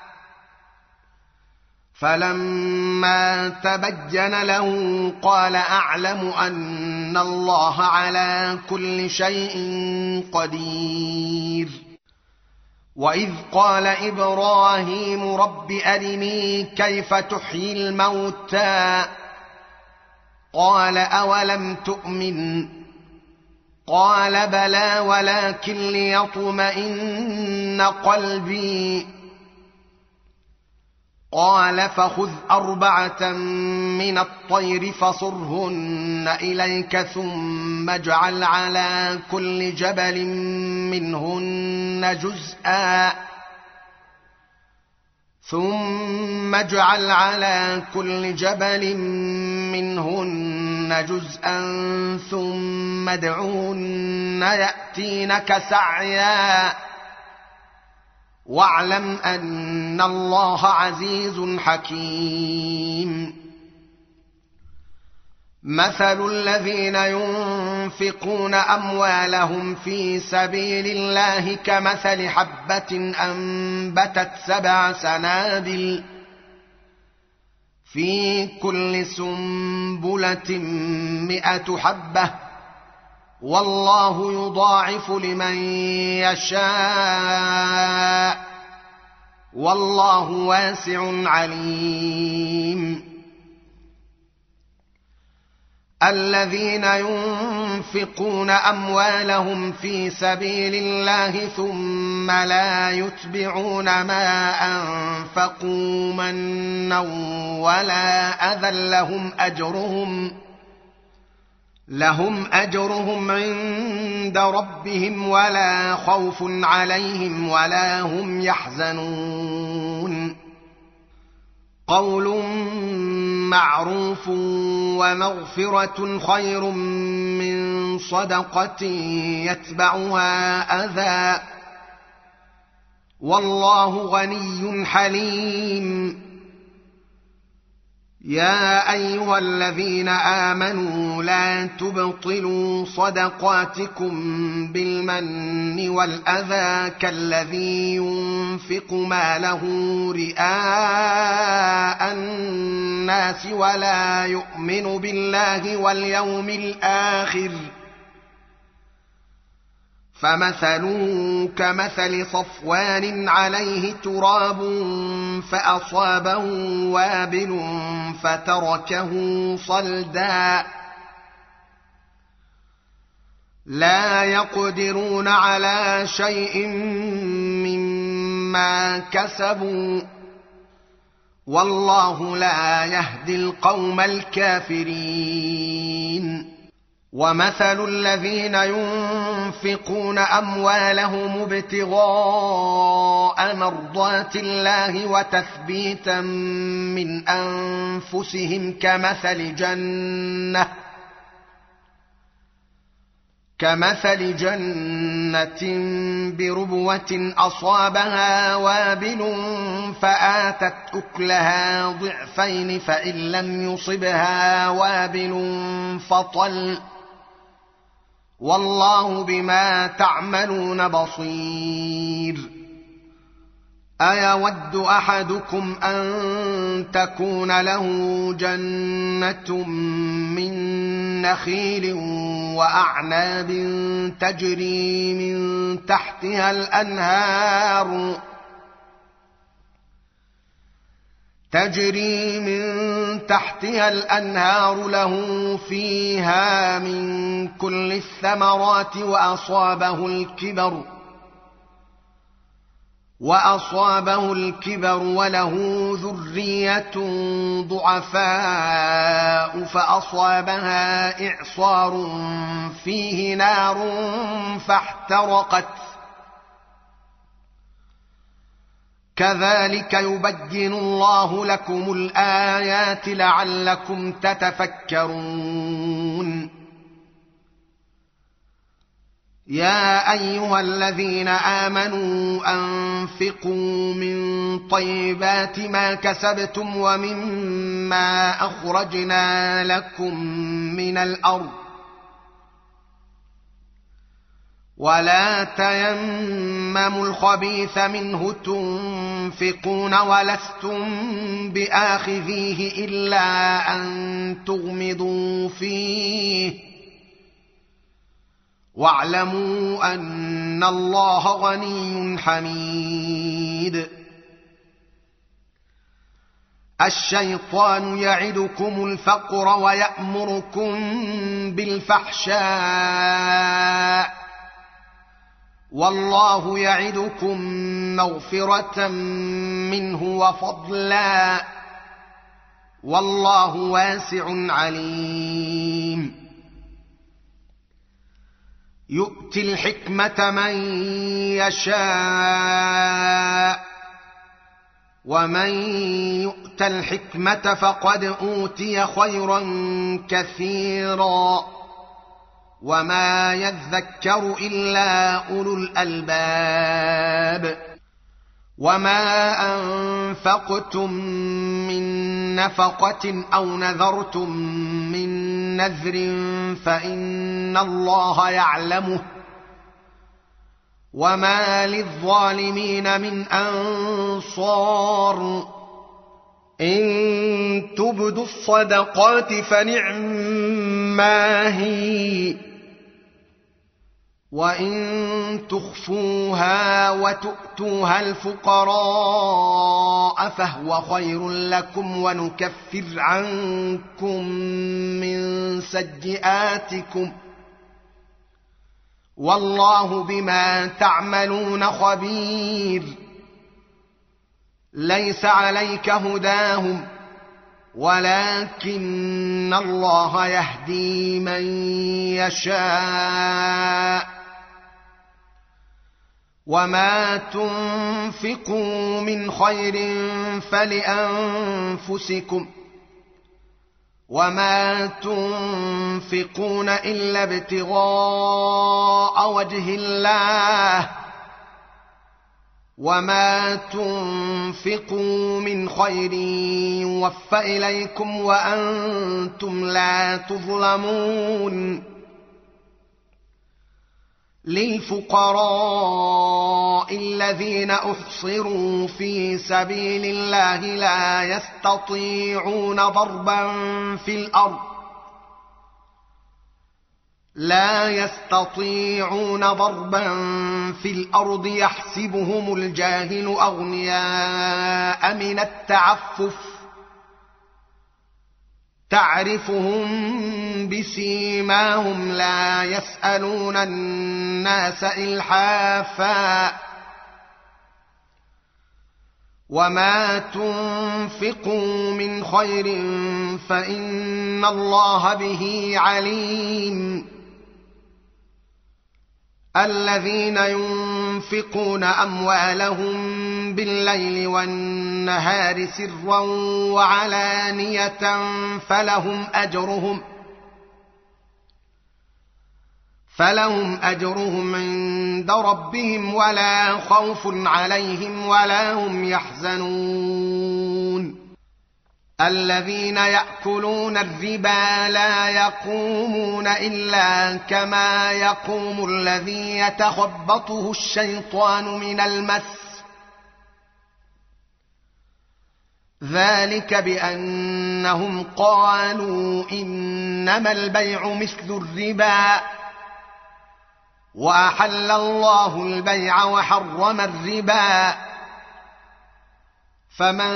فلما تبين له قال أعلم أن الله على كل شيء قدير. وإذ قال إبراهيم رب أرني كيف تحيي الموتى قال أولم تؤمن قال بلى ولكن ليطمئن قلبي قال فخذ أربعة من الطير فصرهن إليك ثم اجعل على كل جبل منهن جزءا ثم اجعل على كل جبل منهن جزءا ثم ادعهن يأتينك سعيا واعلم أن الله عزيز حكيم. مثل الذين ينفقون أموالهم في سبيل الله كمثل حبة أنبتت سبع سنابل في كل سنبلة مئة حبة والله يضاعف لمن يشاء والله واسع عليم. الذين ينفقون أموالهم في سبيل الله ثم لا يتبعون ما أنفقوا منا ولا أذى لهم أجرهم لهم أجرهم عند ربهم ولا خوف عليهم ولا هم يحزنون قول معروف ومغفرة خير من صدقة يتبعها أذى والله غني حليم يا أيها الذين آمنوا لا تبطلوا صدقاتكم بالمن والأذى كالذي ينفق ماله رئاء الناس ولا يؤمن بالله واليوم الآخر فمثله كمثل صفوان عليه تراب فأصابه وابل فتركه صلدا لا يقدرون على شيء مما كسبوا والله لا يهدي القوم الكافرين ومثل الذين ينفقون أموالهم ابتغاء مرضات الله وتثبيتا من أنفسهم كمثل جنة كمثل جنة بربوة أصابها وابل فآتت أكلها ضعفين فإن لم يصبها وابل فطل والله بما تعملون بصير أيود أحدكم أن تكون له جنة من نخيل وأعناب تجري من تحتها الأنهار تجري من تحتها الأنهار له فيها من كل الثمرات وأصابه الكبر وأصابه الكبر وله ذرية ضعفاء فأصابها إعصار فيه نار فاحترقت كذلك يبين الله لكم الآيات لعلكم تتفكرون يا أيها الذين آمنوا أنفقوا من طيبات ما كسبتم ومما أخرجنا لكم من الأرض ولا تيمموا الخبيث منه تنفقون ولستم بآخذيه إلا أن تغمضوا فيه واعلموا أن الله غني حميد الشيطان يعدكم الفقر ويأمركم بالفحشاء والله يعدكم مغفرة منه وفضلا والله واسع عليم يؤتي الحكمة من يشاء ومن يؤت الحكمة فقد أوتي خيرا كثيرا وما يذكر إلا أولو الألباب وما أنفقتم من نفقة أو نذرتم من نذر فإن الله يعلمه وما للظالمين من أنصار إن تبدوا الصدقات فنعما هي وإن تخفوها وتؤتوها الفقراء فهو خير لكم ونكفر عنكم من سيئاتكم والله بما تعملون خبير. ليس عليك هداهم ولكن الله يهدي من يشاء. وما تنفقوا من خير فلأنفسكم وما تنفقون إلا ابتغاء وجه الله وما تنفقوا من خير يوفى إليكم وأنتم لا تظلمون. للفقراء الذين أحصروا في سبيل الله لا يستطيعون ضربا في الأرض لا يستطيعون ضربا في الأرض يحسبهم الجاهل أغنياء من التعفف تعرفهم بسيماهم لا يسألون الناس إلحافا. وما تنفقوا من خير فإن الله به عليم. الذين ينفقون أموالهم بالليل والنهار سرا وعلانية فلهم أجرهم فلهم أجرهم عند ربهم ولا خوف عليهم ولا هم يحزنون. الذين يأكلون الربا لا يقومون إلا كما يقوم الذي يتخبطه الشيطان من المس ذلك بأنهم قالوا إنما البيع مثل الربا وأحل الله البيع وحرم الربا. فمن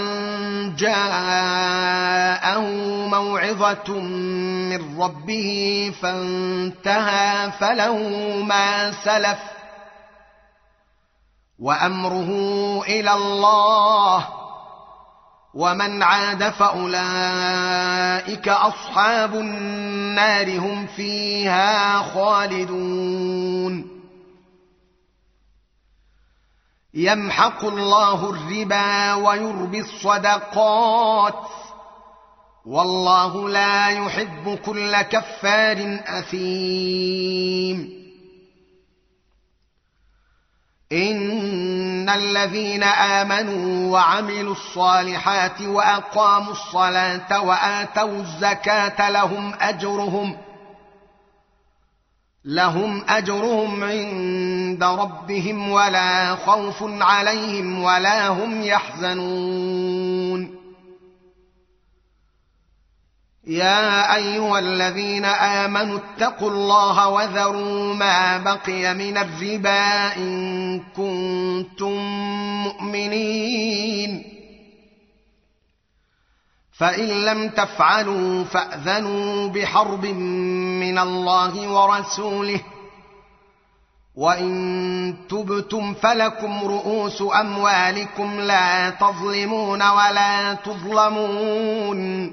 جاءه موعظة من ربه فانتهى فله ما سلف وأمره إلى الله ومن عاد فأولئك أصحاب النار هم فيها خالدون. يمحق الله الربا ويربي الصدقات والله لا يحب كل كفار أثيم. إن الذين آمنوا وعملوا الصالحات وأقاموا الصلاة وآتوا الزكاة لهم أجرهم لهم أجرهم عند ربهم ولا خوف عليهم ولا هم يحزنون. يا أيها الذين آمنوا اتقوا الله وذروا ما بقي من الربا إن كنتم مؤمنين فإن لم تفعلوا فأذنوا بحرب من الله ورسوله وإن تبتم فلكم رؤوس أموالكم لا تظلمون ولا تظلمون.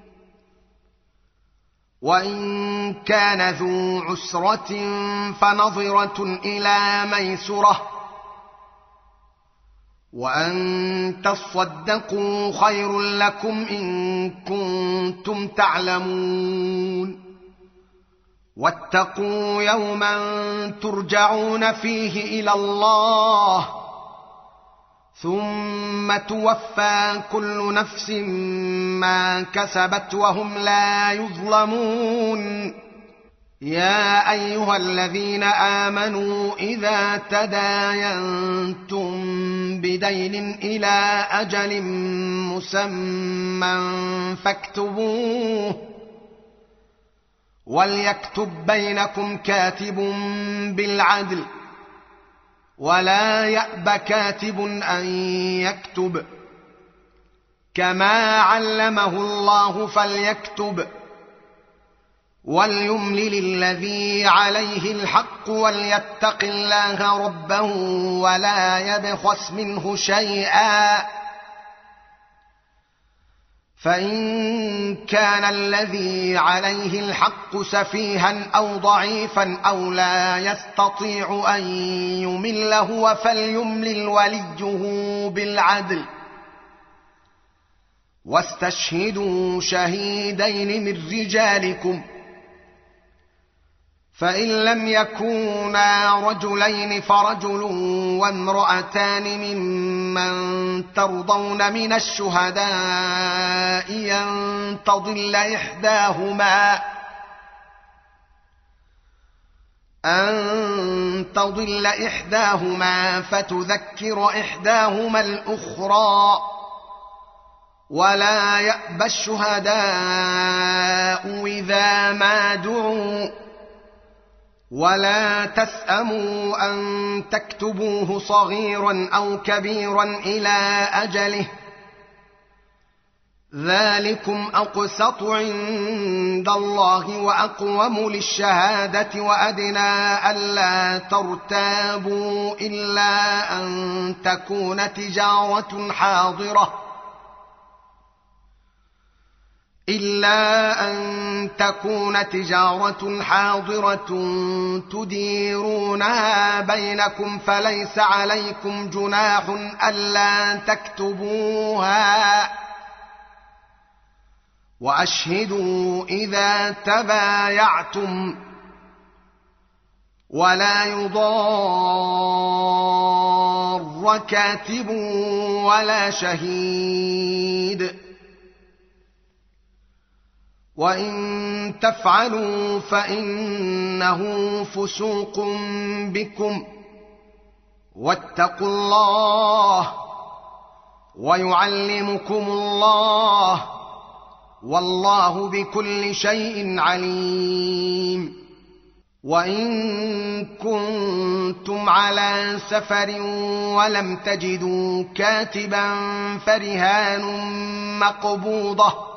وإن كان ذو عسرة فنظرة إلى ميسرة وأن تصدقوا خير لكم إن كنتم تعلمون. واتقوا يوما ترجعون فيه إلى الله ثم توفى كل نفس ما كسبت وهم لا يظلمون. يا أيها الذين آمنوا إذا تداينتم بدين إلى أجل مسمى فاكتبوه وليكتب بينكم كاتب بالعدل ولا يأب كاتب أن يكتب كما علمه الله فليكتب وليملل الذي عليه الحق وليتق الله ربه ولا يبخس منه شيئا، فإن كان الذي عليه الحق سفيها أو ضعيفا أو لا يستطيع أن يمل هو فليملل وليه بالعدل، واستشهدوا شهيدين من رجالكم، فإن لم يكونا رجلين فرجل وامرأتان ممن ترضون من الشهداء أن تضل إحداهما أن تضل إحداهما فتذكر إحداهما الأخرى، ولا يأبى الشهداء إذا ما دعوا، ولا تسأموا أن تكتبوه صغيرا أو كبيرا إلى أجله، ذلكم أقسط عند الله وأقوم للشهادة وأدنى ألا ترتابوا إلا أن تكون تجارة حاضرة إلا أن تكون تجارة حاضرة تديرونها بينكم فليس عليكم جناح ألا تكتبوها، وأشهدوا إذا تبايعتم، ولا يضار كاتب ولا شهيد، وإن تفعلوا فإنه فسوق بكم، واتقوا الله ويعلمكم الله والله بكل شيء عليم. وإن كنتم على سفر ولم تجدوا كاتبا فرهان مقبوضة،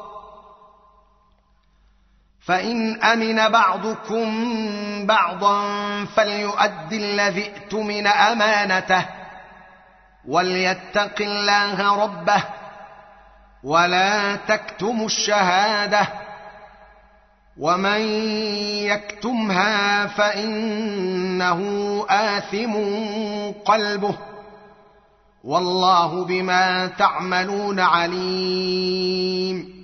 فإن أمن بعضكم بعضا فليؤد الذي ائتمن أمانته وليتق الله ربه ولا تكتموا الشهادة، ومن يكتمها فإنه آثم قلبه والله بما تعملون عليم.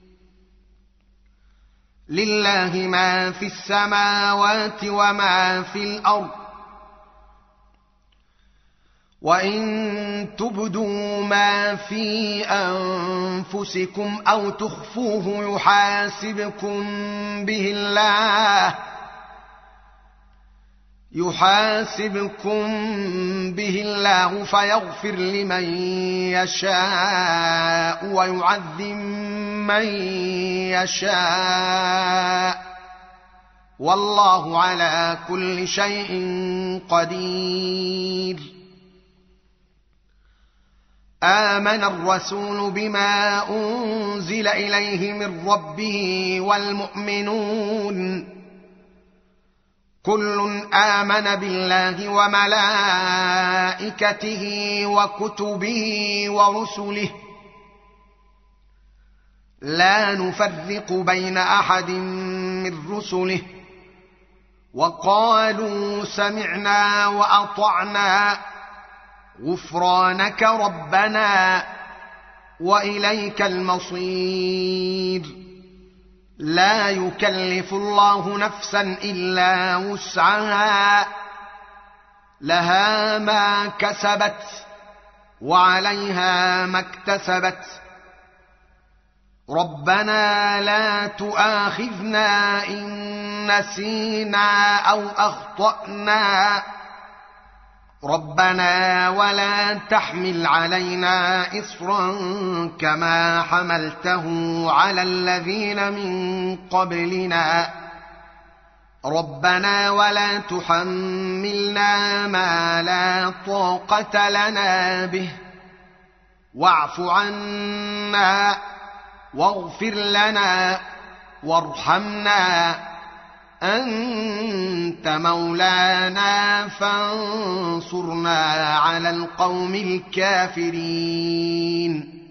لله ما في السماوات وما في الأرض، وإن تبدوا ما في أنفسكم أو تخفوه يحاسبكم به الله يحاسبكم به الله فيغفر لمن يشاء ويعذب من يشاء والله على كل شيء قدير. آمن الرسول بما أنزل إليه من ربه والمؤمنون كل آمن بالله وملائكته وكتبه ورسله لا نفرق بين أحد من رسله وقالوا سمعنا وأطعنا غفرانك ربنا وإليك المصير. لا يكلف الله نفسا إلا وسعها لها ما كسبت وعليها ما اكتسبت ربنا لا تؤاخذنا إن نسينا أو أخطأنا ربنا ولا تحمل علينا إصرا كما حملته على الذين من قبلنا ربنا ولا تحملنا ما لا طاقة لنا به واعف عنا واغفر لنا وارحمنا أنت مولانا فانصرنا على القوم الكافرين